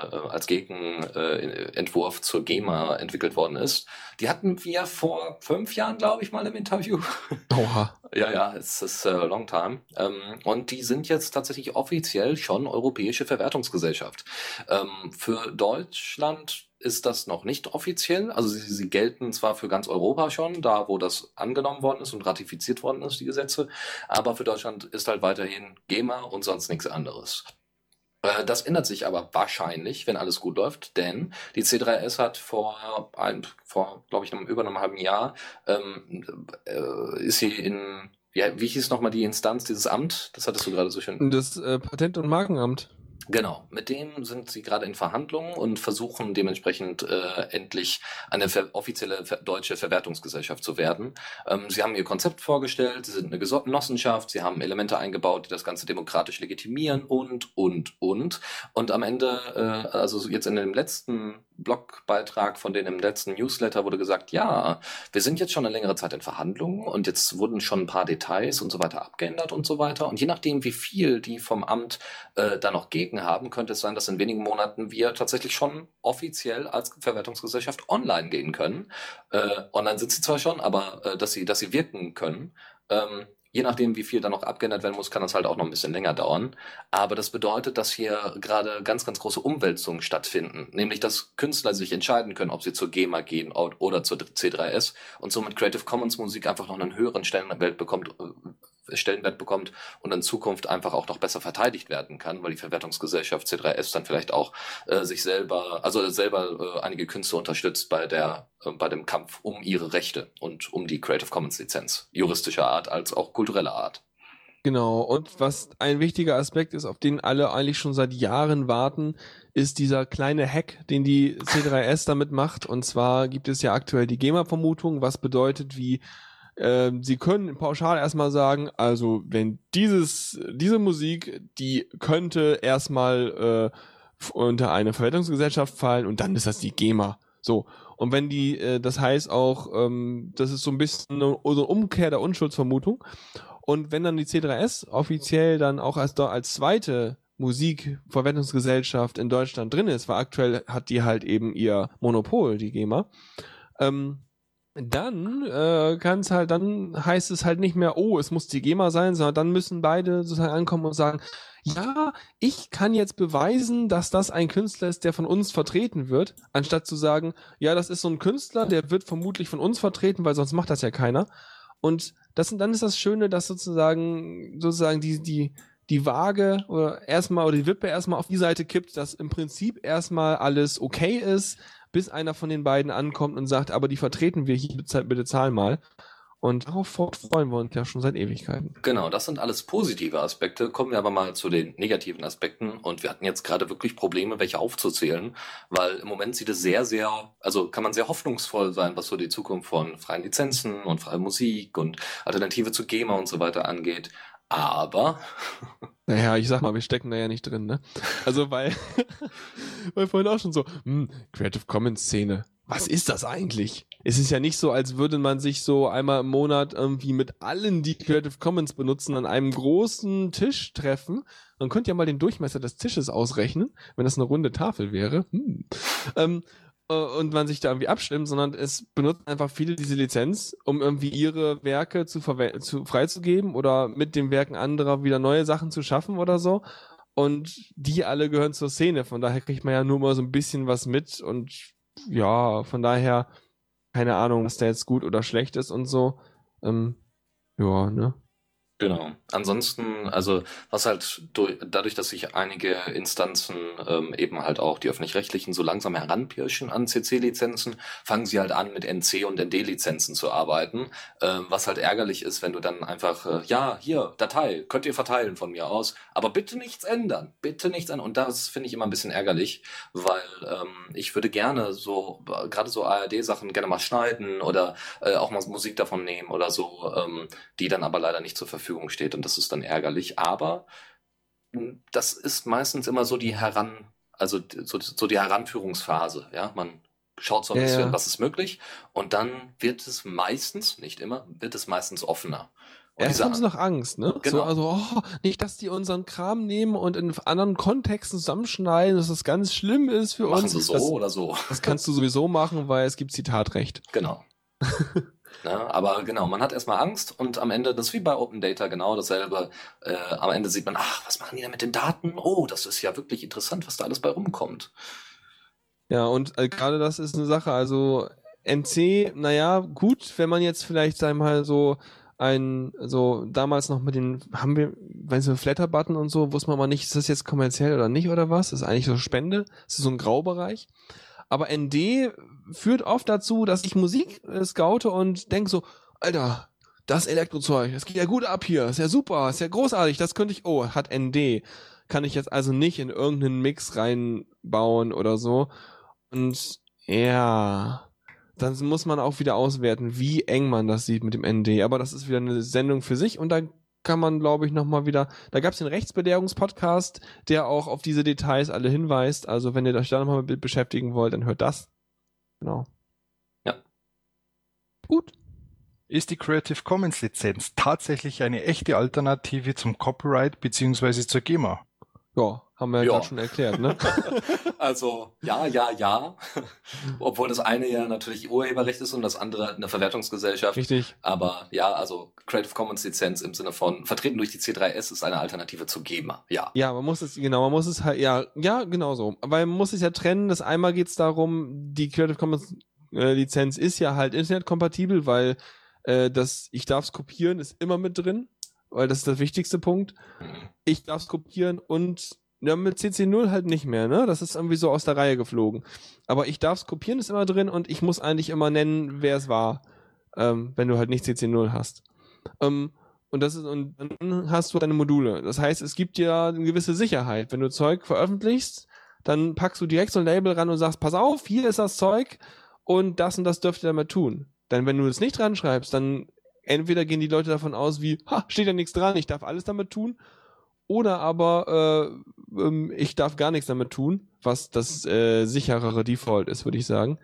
Gegenentwurf zur GEMA entwickelt worden ist. Die hatten wir vor 5 Jahren, glaube ich, mal im Interview. Oha. Ja, es ist a long time. Und die sind jetzt tatsächlich offiziell schon europäische Verwertungsgesellschaft. Für Deutschland ist das noch nicht offiziell. Also sie gelten zwar für ganz Europa schon, da wo das angenommen worden ist und ratifiziert worden ist, die Gesetze, aber für Deutschland ist halt weiterhin GEMA und sonst nichts anderes. Das ändert sich aber wahrscheinlich, wenn alles gut läuft, denn die C3S hat vor glaube ich, über einem halben Jahr, ist sie in, wie hieß nochmal die Instanz, dieses Amt? Das hattest du gerade so schön. Das Patent- und Markenamt. Genau, mit dem sind sie gerade in Verhandlungen und versuchen dementsprechend endlich eine offizielle deutsche Verwertungsgesellschaft zu werden. Sie haben ihr Konzept vorgestellt, sie sind eine Genossenschaft, sie haben Elemente eingebaut, die das Ganze demokratisch legitimieren und. Und am Ende, also jetzt in dem letzten Blogbeitrag von denen im letzten Newsletter wurde gesagt, ja, wir sind jetzt schon eine längere Zeit in Verhandlungen und jetzt wurden schon ein paar Details und so weiter abgeändert und so weiter. Und je nachdem, wie viel die vom Amt da noch gegen haben, könnte es sein, dass in wenigen Monaten wir tatsächlich schon offiziell als Verwertungsgesellschaft online gehen können. Online sind sie zwar schon, aber dass sie wirken können. Je nachdem, wie viel da noch abgeändert werden muss, kann das halt auch noch ein bisschen länger dauern. Aber das bedeutet, dass hier gerade ganz, ganz große Umwälzungen stattfinden. Nämlich, dass Künstler sich entscheiden können, ob sie zur GEMA gehen oder zur C3S und somit Creative Commons Musik einfach noch einen höheren Stellenwert bekommt und in Zukunft einfach auch noch besser verteidigt werden kann, weil die Verwertungsgesellschaft C3S dann vielleicht auch sich selber einige Künstler unterstützt bei dem Kampf um ihre Rechte und um die Creative Commons Lizenz, juristischer Art als auch kultureller Art. Genau, und was ein wichtiger Aspekt ist, auf den alle eigentlich schon seit Jahren warten, ist dieser kleine Hack, den die C3S damit macht. Und zwar gibt es ja aktuell die GEMA-Vermutung, was bedeutet, wie sie können pauschal erstmal sagen, also wenn diese Musik, die könnte erstmal unter eine Verwertungsgesellschaft fallen und dann ist das die GEMA. So. Und wenn das heißt auch, das ist so ein bisschen eine Umkehr der Unschuldsvermutung. Und wenn dann die C3S offiziell dann auch als zweite Musikverwertungsgesellschaft in Deutschland drin ist, weil aktuell hat die halt eben ihr Monopol, die GEMA, dann dann heißt es halt nicht mehr, oh, es muss die GEMA sein, sondern dann müssen beide sozusagen ankommen und sagen, ja, ich kann jetzt beweisen, dass das ein Künstler ist, der von uns vertreten wird, anstatt zu sagen, ja, das ist so ein Künstler, der wird vermutlich von uns vertreten, weil sonst macht das ja keiner. Und dann ist das Schöne, dass sozusagen die Waage oder die Wippe erstmal auf die Seite kippt, dass im Prinzip erstmal alles okay ist, bis einer von den beiden ankommt und sagt, aber die vertreten wir hier, bitte zahl mal. Und darauf freuen wir uns ja schon seit Ewigkeiten. Genau, das sind alles positive Aspekte. Kommen wir aber mal zu den negativen Aspekten. Und wir hatten jetzt gerade wirklich Probleme, welche aufzuzählen, weil im Moment sieht es kann man sehr hoffnungsvoll sein, was so die Zukunft von freien Lizenzen und freie Musik und Alternative zu GEMA und so weiter angeht. Aber naja, ich sag mal, wir stecken da ja nicht drin, ne? Also, weil vorhin auch schon so, Creative Commons Szene, was ist das eigentlich? Es ist ja nicht so, als würde man sich so einmal im Monat irgendwie mit allen, die Creative Commons benutzen, an einem großen Tisch treffen. Man könnte ja mal den Durchmesser des Tisches ausrechnen, wenn das eine runde Tafel wäre. Und man sich da irgendwie abstimmt, sondern es benutzen einfach viele diese Lizenz, um irgendwie ihre Werke freizugeben oder mit den Werken anderer wieder neue Sachen zu schaffen oder so. Und die alle gehören zur Szene. Von daher kriegt man ja nur mal so ein bisschen was mit und ja, von daher keine Ahnung, was da jetzt gut oder schlecht ist und so. Ja, ne? Genau. Ansonsten, also was halt dadurch, dass sich einige Instanzen eben halt auch die öffentlich-rechtlichen so langsam heranpirschen an CC-Lizenzen, fangen sie halt an mit NC und ND-Lizenzen zu arbeiten, was halt ärgerlich ist, wenn du dann einfach, ja, hier, Datei, könnt ihr verteilen von mir aus, aber bitte nichts ändern, und das finde ich immer ein bisschen ärgerlich, weil ich würde gerne so, gerade so ARD-Sachen gerne mal schneiden oder auch mal Musik davon nehmen oder so, die dann aber leider nicht zur Verfügung steht und das ist dann ärgerlich, aber das ist meistens immer so die Heranführungsphase, ja, man schaut so ein bisschen, was ist möglich und dann wird es meistens, nicht immer, offener. Und erst haben sie noch Angst, ne? Genau. So, also, nicht, dass die unseren Kram nehmen und in anderen Kontexten zusammenschneiden, dass das ganz schlimm ist für uns. Machen sie so oder so. Das kannst du sowieso machen, weil es gibt Zitatrecht. Genau. Ja, aber genau, man hat erstmal Angst und am Ende, das ist wie bei Open Data genau dasselbe, am Ende sieht man, ach, was machen die da mit den Daten? Oh, das ist ja wirklich interessant, was da alles bei rumkommt. Ja, und gerade das ist eine Sache, also NC, naja, gut, wenn man jetzt vielleicht, sagen wir mal, so damals noch mit den, haben wir, weißt du, Flatter-Button und so, wusste man mal nicht, ist das jetzt kommerziell oder nicht oder was? Das ist eigentlich so Spende, das ist so ein Graubereich. Aber ND führt oft dazu, dass ich Musik scoute und denke so, Alter, das Elektrozeug, das geht ja gut ab hier, ist ja super, ist ja großartig, das könnte ich, hat ND. Kann ich jetzt also nicht in irgendeinen Mix reinbauen oder so. Und ja, dann muss man auch wieder auswerten, wie eng man das sieht mit dem ND. Aber das ist wieder eine Sendung für sich und da kann man, glaube ich, nochmal wieder, da gab es den Rechtsbelehrungspodcast, der auch auf diese Details alle hinweist. Also wenn ihr euch da nochmal mit beschäftigen wollt, dann hört das. Genau. Ja. Gut. Ist die Creative Commons Lizenz tatsächlich eine echte Alternative zum Copyright bzw. zur GEMA? Ja, haben wir ja gerade schon erklärt, ne? Also, ja. Obwohl das eine ja natürlich Urheberrecht ist und das andere eine Verwertungsgesellschaft. Richtig. Aber ja, also Creative Commons Lizenz im Sinne von vertreten durch die C3S ist eine Alternative zu GEMA, ja. Ja, man muss es halt, ja, genau so. Weil man muss es ja trennen, das einmal geht es darum, die Creative Commons Lizenz ist ja halt internetkompatibel, weil ich darf es kopieren, ist immer mit drin, weil das ist der wichtigste Punkt. Ich darf es kopieren und ja, mit CC0 halt nicht mehr, ne? Das ist irgendwie so aus der Reihe geflogen. Aber ich darf es kopieren, ist immer drin und ich muss eigentlich immer nennen, wer es war, wenn du halt nicht CC0 hast. Und dann hast du deine Module. Das heißt, es gibt ja eine gewisse Sicherheit. Wenn du Zeug veröffentlichst, dann packst du direkt so ein Label ran und sagst, pass auf, hier ist das Zeug und das dürft ihr damit tun. Denn wenn du das nicht dran schreibst, dann entweder gehen die Leute davon aus wie, steht ja nichts dran, ich darf alles damit tun, oder aber ich darf gar nichts damit tun, was das sicherere Default ist, würde ich sagen.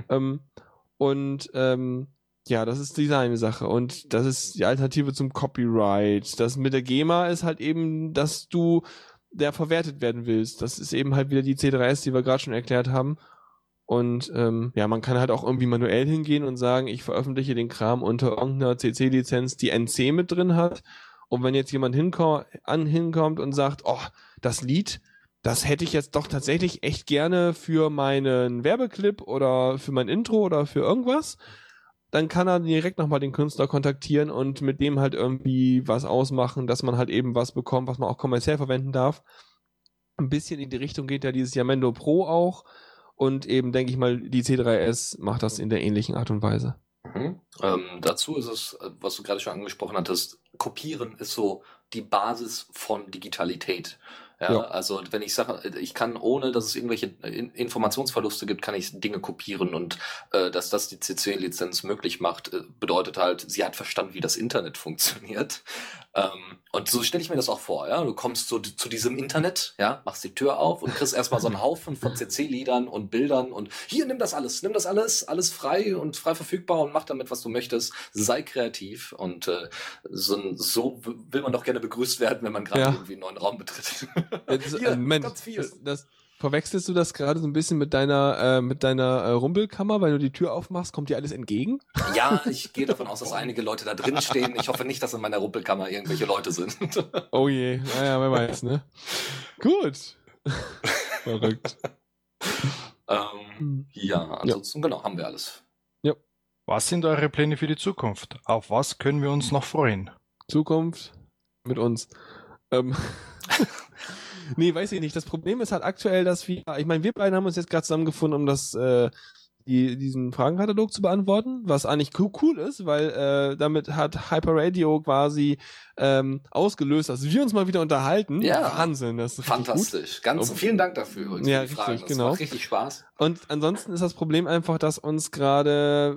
Ja, das ist die eine Sache und das ist die Alternative zum Copyright. Das mit der GEMA ist halt eben, dass du verwertet werden willst. Das ist eben halt wieder die C3S, die wir gerade schon erklärt haben. Und ja, man kann halt auch irgendwie manuell hingehen und sagen, ich veröffentliche den Kram unter irgendeiner CC-Lizenz, die NC mit drin hat. Und wenn jetzt jemand hinkommt und sagt, oh, das Lied, das hätte ich jetzt doch tatsächlich echt gerne für meinen Werbeclip oder für mein Intro oder für irgendwas, dann kann er direkt nochmal den Künstler kontaktieren und mit dem halt irgendwie was ausmachen, dass man halt eben was bekommt, was man auch kommerziell verwenden darf. Ein bisschen in die Richtung geht ja dieses Yamendo Pro auch und eben, denke ich mal, die C3S macht das in der ähnlichen Art und Weise. Dazu ist es, was du gerade schon angesprochen hattest, Kopieren ist so die Basis von Digitalität. Ja. Also wenn ich sage, ich kann, ohne dass es irgendwelche Informationsverluste gibt, kann ich Dinge kopieren und dass das die CC-Lizenz möglich macht, bedeutet halt, sie hat verstanden, wie das Internet funktioniert. Und so stelle ich mir das auch vor, ja. Du kommst so zu diesem Internet, ja, machst die Tür auf und kriegst erstmal so einen Haufen von CC-Liedern und Bildern und hier, nimm das alles frei und frei verfügbar und mach damit, was du möchtest. Sei kreativ und so will man doch gerne begrüßt werden, wenn man gerade irgendwie einen neuen Raum betritt. Moment, ganz viel. Verwechselst du das gerade so ein bisschen mit deiner Rumpelkammer, weil du die Tür aufmachst, kommt dir alles entgegen? Ja, ich gehe davon aus, dass einige Leute da drin stehen. Ich hoffe nicht, dass in meiner Rumpelkammer irgendwelche Leute sind. Oh je, naja, wer weiß, ne? Gut. Verrückt. Ja, ansonsten genau, haben wir alles. Ja. Was sind eure Pläne für die Zukunft? Auf was können wir uns noch freuen? Zukunft mit uns. Nee, weiß ich nicht. Das Problem ist halt aktuell, dass wir beiden haben uns jetzt gerade zusammengefunden, um diesen Fragenkatalog zu beantworten, was eigentlich cool ist, weil damit hat Hyper Radio quasi ausgelöst, dass wir uns mal wieder unterhalten. Ja. Wahnsinn, das ist fantastisch. Vielen Dank dafür. Ja, richtig, Fragen. Das macht richtig Spaß. Und ansonsten ist das Problem einfach, dass uns gerade,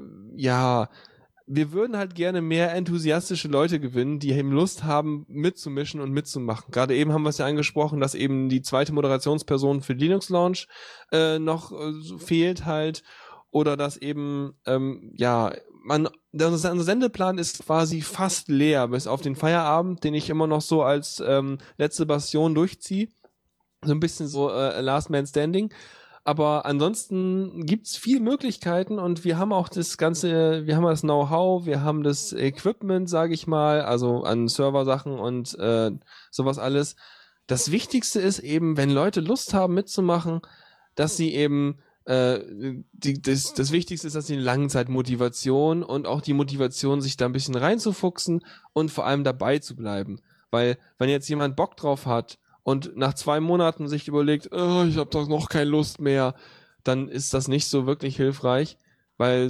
wir würden halt gerne mehr enthusiastische Leute gewinnen, die eben Lust haben, mitzumischen und mitzumachen. Gerade eben haben wir es ja angesprochen, dass eben die zweite Moderationsperson für Linux Launch noch fehlt halt. Oder dass eben, unser Sendeplan ist quasi fast leer, bis auf den Feierabend, den ich immer noch so als letzte Bastion durchziehe. So ein bisschen so Last Man Standing. Aber ansonsten gibt's viele Möglichkeiten und wir haben auch das Know-how, wir haben das Equipment, sage ich mal, also an Serversachen und sowas alles. Das Wichtigste ist eben, wenn Leute Lust haben mitzumachen, dass sie eben das Wichtigste ist, dass sie eine Langzeitmotivation und auch die Motivation, sich da ein bisschen reinzufuchsen und vor allem dabei zu bleiben. Weil, wenn jetzt jemand Bock drauf hat und nach 2 Monaten sich überlegt, ich habe doch noch keine Lust mehr, dann ist das nicht so wirklich hilfreich, weil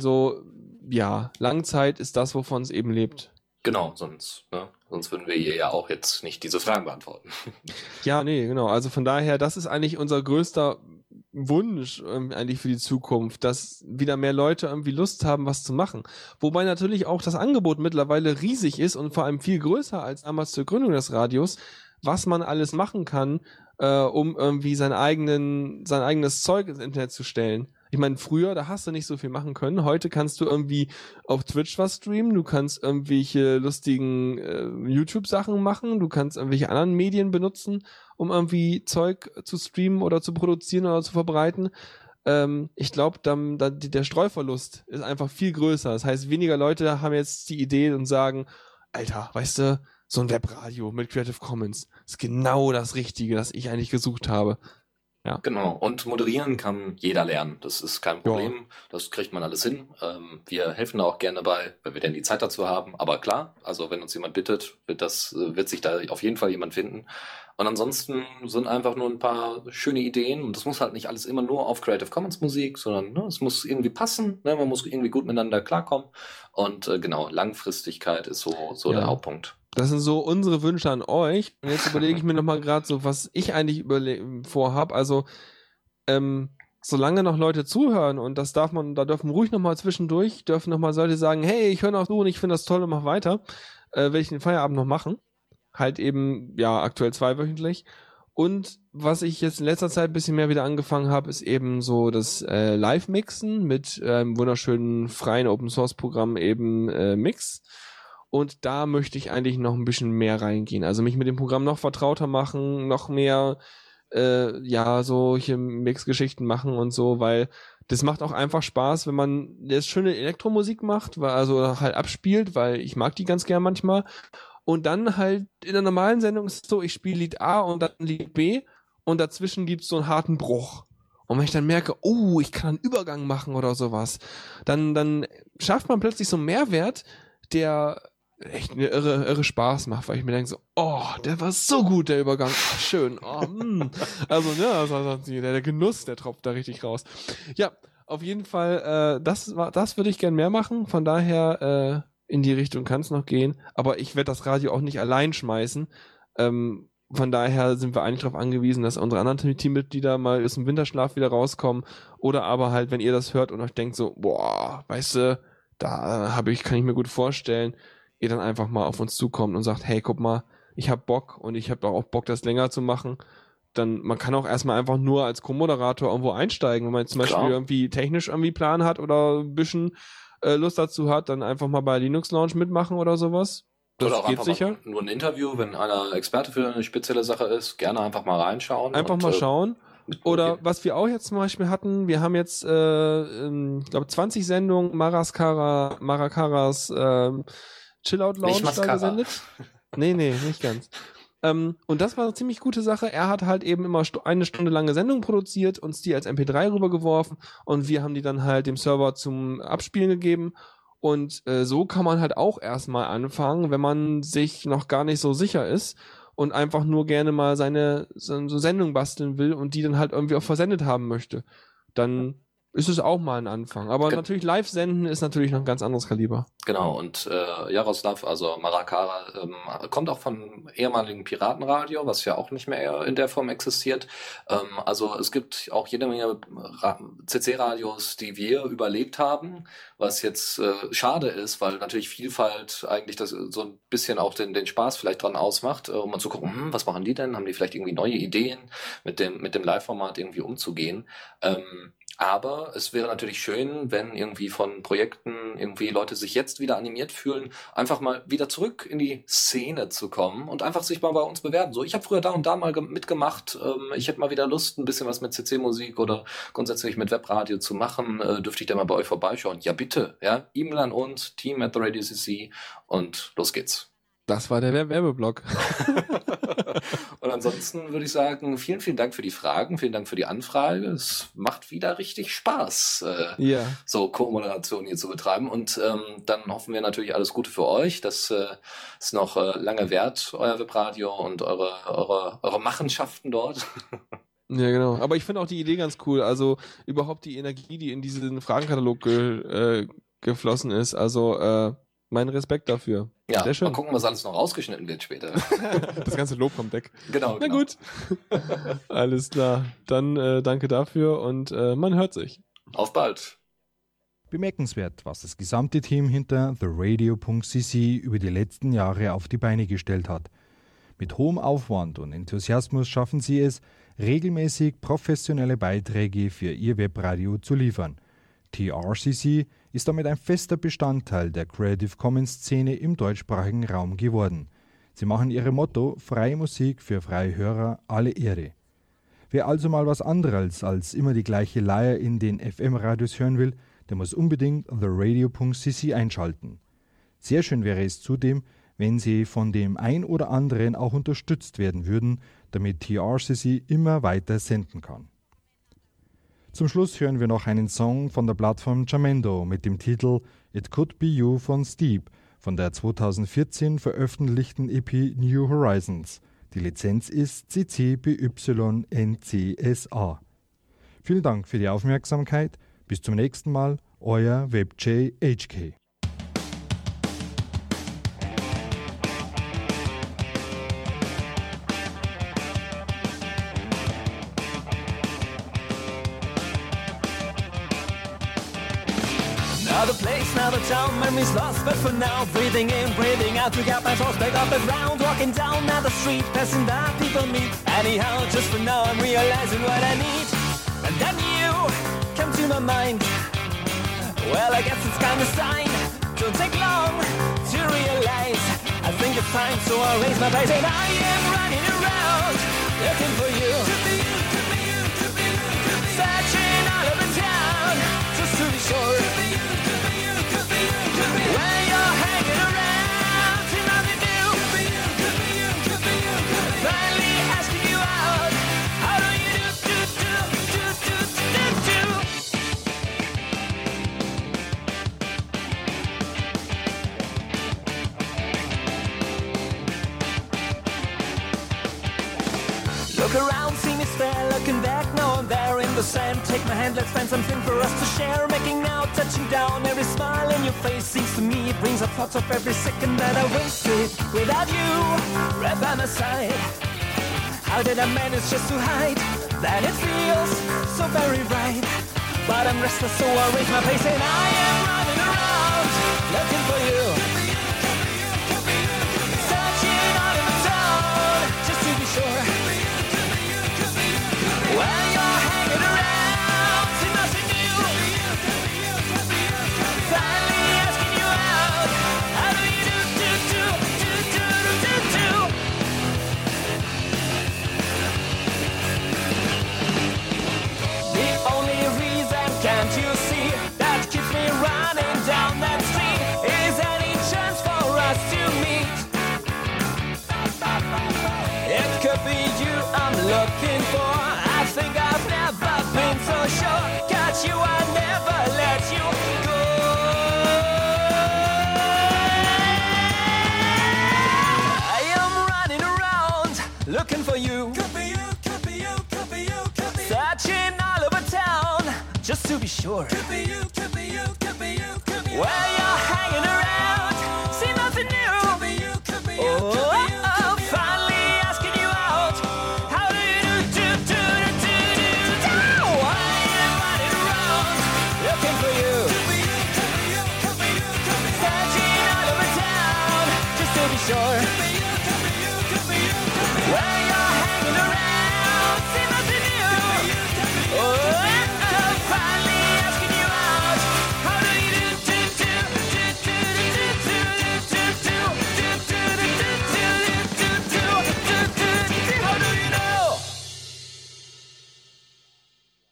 Langzeit ist das, wovon es eben lebt. Genau, sonst würden wir hier ja auch jetzt nicht diese Fragen beantworten. Ja, nee, genau. Also von daher, das ist eigentlich unser größter Wunsch eigentlich für die Zukunft, dass wieder mehr Leute irgendwie Lust haben, was zu machen. Wobei natürlich auch das Angebot mittlerweile riesig ist und vor allem viel größer als damals zur Gründung des Radios, was man alles machen kann, um irgendwie sein eigenes Zeug ins Internet zu stellen. Ich meine, früher, da hast du nicht so viel machen können. Heute kannst du irgendwie auf Twitch was streamen, du kannst irgendwelche lustigen YouTube-Sachen machen, du kannst irgendwelche anderen Medien benutzen, um irgendwie Zeug zu streamen oder zu produzieren oder zu verbreiten. Ich glaube, der Streuverlust ist einfach viel größer. Das heißt, weniger Leute haben jetzt die Idee und sagen, Alter, weißt du, so ein Webradio mit Creative Commons ist genau das Richtige, das ich eigentlich gesucht habe. Ja. Genau, und moderieren kann jeder lernen. Das ist kein Problem, das kriegt man alles hin. Wir helfen da auch gerne bei, weil wir denn die Zeit dazu haben. Aber klar, also wenn uns jemand bittet, wird sich da auf jeden Fall jemand finden. Und ansonsten sind einfach nur ein paar schöne Ideen. Und das muss halt nicht alles immer nur auf Creative Commons Musik, sondern es muss irgendwie passen. Ne? Man muss irgendwie gut miteinander klarkommen. Und Langfristigkeit ist so der Hauptpunkt. Das sind so unsere Wünsche an euch. Und jetzt überlege ich mir nochmal gerade so, was ich eigentlich vorhab. Also, solange noch Leute zuhören, und da dürfen ruhig nochmal zwischendurch, dürfen nochmal Leute sagen, hey, ich höre noch zu und ich finde das toll und mach weiter, will ich den Feierabend noch machen. Halt eben, aktuell 2-wöchentlich. Und was ich jetzt in letzter Zeit ein bisschen mehr wieder angefangen habe, ist eben so das Live-Mixen mit einem wunderschönen freien Open-Source-Programm eben Mix. Und da möchte ich eigentlich noch ein bisschen mehr reingehen. Also mich mit dem Programm noch vertrauter machen, noch mehr solche Mix-Geschichten machen und so, weil das macht auch einfach Spaß, wenn man jetzt schöne Elektromusik macht, also halt abspielt, weil ich mag die ganz gern manchmal. Und dann halt in der normalen Sendung ist es so, ich spiele Lied A und dann Lied B und dazwischen gibt's so einen harten Bruch. Und wenn ich dann merke, ich kann einen Übergang machen oder sowas, dann schafft man plötzlich so einen Mehrwert, der echt eine irre Spaß macht, weil ich mir denke so, der war so gut, der Übergang, schön, Also, ja, der Genuss, der tropft da richtig raus. Ja, auf jeden Fall, das würde ich gern mehr machen, von daher, in die Richtung kann es noch gehen, aber ich werde das Radio auch nicht allein schmeißen, von daher sind wir eigentlich darauf angewiesen, dass unsere anderen Teammitglieder mal aus dem Winterschlaf wieder rauskommen oder aber halt, wenn ihr das hört und euch denkt so, weißt du, kann ich mir gut vorstellen, ihr dann einfach mal auf uns zukommt und sagt, hey, guck mal, ich hab Bock und ich habe auch Bock, das länger zu machen. Dann, man kann auch erstmal einfach nur als Co-Moderator irgendwo einsteigen, wenn man zum Beispiel irgendwie technisch irgendwie Plan hat oder ein bisschen Lust dazu hat, dann einfach mal bei Linux Lounge mitmachen oder sowas. Das oder auch geht einfach sicher. Nur ein Interview, wenn einer Experte für eine spezielle Sache ist, gerne einfach mal reinschauen. Einfach mal schauen. Oder was wir auch jetzt zum Beispiel hatten, wir haben jetzt, ich glaube 20 Sendungen Marakaras Chillout Lounge da gesendet. Nee, nicht ganz. Und das war eine ziemlich gute Sache. Er hat halt eben immer eine Stunde lange Sendung produziert, uns die als MP3 rübergeworfen und wir haben die dann halt dem Server zum Abspielen gegeben. Und so kann man halt auch erstmal anfangen, wenn man sich noch gar nicht so sicher ist und einfach nur gerne mal seine so Sendung basteln will und die dann halt irgendwie auch versendet haben möchte. Dann ist es auch mal ein Anfang. Aber natürlich live senden ist natürlich noch ein ganz anderes Kaliber. Genau, und Jaroslav, also Marakara, kommt auch vom ehemaligen Piratenradio, was ja auch nicht mehr in der Form existiert. Also es gibt auch jede Menge CC-Radios, die wir überlebt haben, was jetzt schade ist, weil natürlich Vielfalt eigentlich das so ein bisschen auch den Spaß vielleicht dran ausmacht, um mal zu gucken, was machen die denn? Haben die vielleicht irgendwie neue Ideen, mit dem Live-Format irgendwie umzugehen? Aber es wäre natürlich schön, wenn irgendwie von Projekten irgendwie Leute sich jetzt wieder animiert fühlen, einfach mal wieder zurück in die Szene zu kommen und einfach sich mal bei uns bewerben. So, ich habe früher da und da mal mitgemacht, ich hätte mal wieder Lust, ein bisschen was mit CC-Musik oder grundsätzlich mit Webradio zu machen. Dürfte ich da mal bei euch vorbeischauen? Ja, bitte. Ja, E-Mail an uns, team@theradio.cc und los geht's. Das war der Werbeblock. Und ansonsten würde ich sagen, vielen, vielen Dank für die Fragen, vielen Dank für die Anfrage. Es macht wieder richtig Spaß, so Co-Moderation hier zu betreiben. Und dann hoffen wir natürlich alles Gute für euch. Das ist noch lange wert, euer Webradio und eure Machenschaften dort. Ja, genau. Aber ich finde auch die Idee ganz cool. Also überhaupt die Energie, die in diesen Fragenkatalog geflossen ist. Also mein Respekt dafür. Ja, sehr schön. Mal gucken, was alles noch rausgeschnitten wird später. Das ganze Lob kommt weg. Genau. Na gut. Alles klar. Dann danke dafür und man hört sich. Auf bald. Bemerkenswert, was das gesamte Team hinter theradio.cc über die letzten Jahre auf die Beine gestellt hat. Mit hohem Aufwand und Enthusiasmus schaffen sie es, regelmäßig professionelle Beiträge für ihr Webradio zu liefern. TRCC ist damit ein fester Bestandteil der Creative Commons Szene im deutschsprachigen Raum geworden. Sie machen ihrem Motto freie Musik für freie Hörer alle Ehre. Wer also mal was anderes als immer die gleiche Leier in den FM-Radios hören will, der muss unbedingt theradio.cc einschalten. Sehr schön wäre es zudem, wenn sie von dem ein oder anderen auch unterstützt werden würden, damit TRCC immer weiter senden kann. Zum Schluss hören wir noch einen Song von der Plattform Jamendo mit dem Titel It Could Be You von Steep von der 2014 veröffentlichten EP New Horizons. Die Lizenz ist CC BY NCSA. Vielen Dank für die Aufmerksamkeit. Bis zum nächsten Mal, euer WebJ HK. Now the place, now the town, memories lost, but for now, breathing in, breathing out, we got my thoughts back up and round, walking down the street, passing by, people meet. Anyhow, just for now, I'm realizing what I need, and then you come to my mind. Well, I guess it's kind of sign. Don't take long to realize. I think it's time, so I raise my voice and I am running around, looking for you. Could be you, could be you, could be you, could be you. Searching all over town. Look around, see me stare, looking back now and there in the sand. Take my hand, let's find something for us to share. Making now, touching down, every smile in your face seems to me it brings up thoughts of every second that I wasted without you right by my side. How did I manage just to hide that it feels so very right? But I'm restless, so I raise my pace and I am running around looking for you. Searching all over town just to be sure. While you're hanging around, see nothing new. Finally asking you out, how do you do? The only reason, can't you see, that keeps me running down that street is any chance for us to meet. It could be you I'm looking for. I think I've never been so sure. Got you, I never let you go. I am running around looking for you. Could be you, could be you, could be you, could be you. Searching all over town just to be sure. Could be you, could be you, could be you, could be you. Where you're hanging around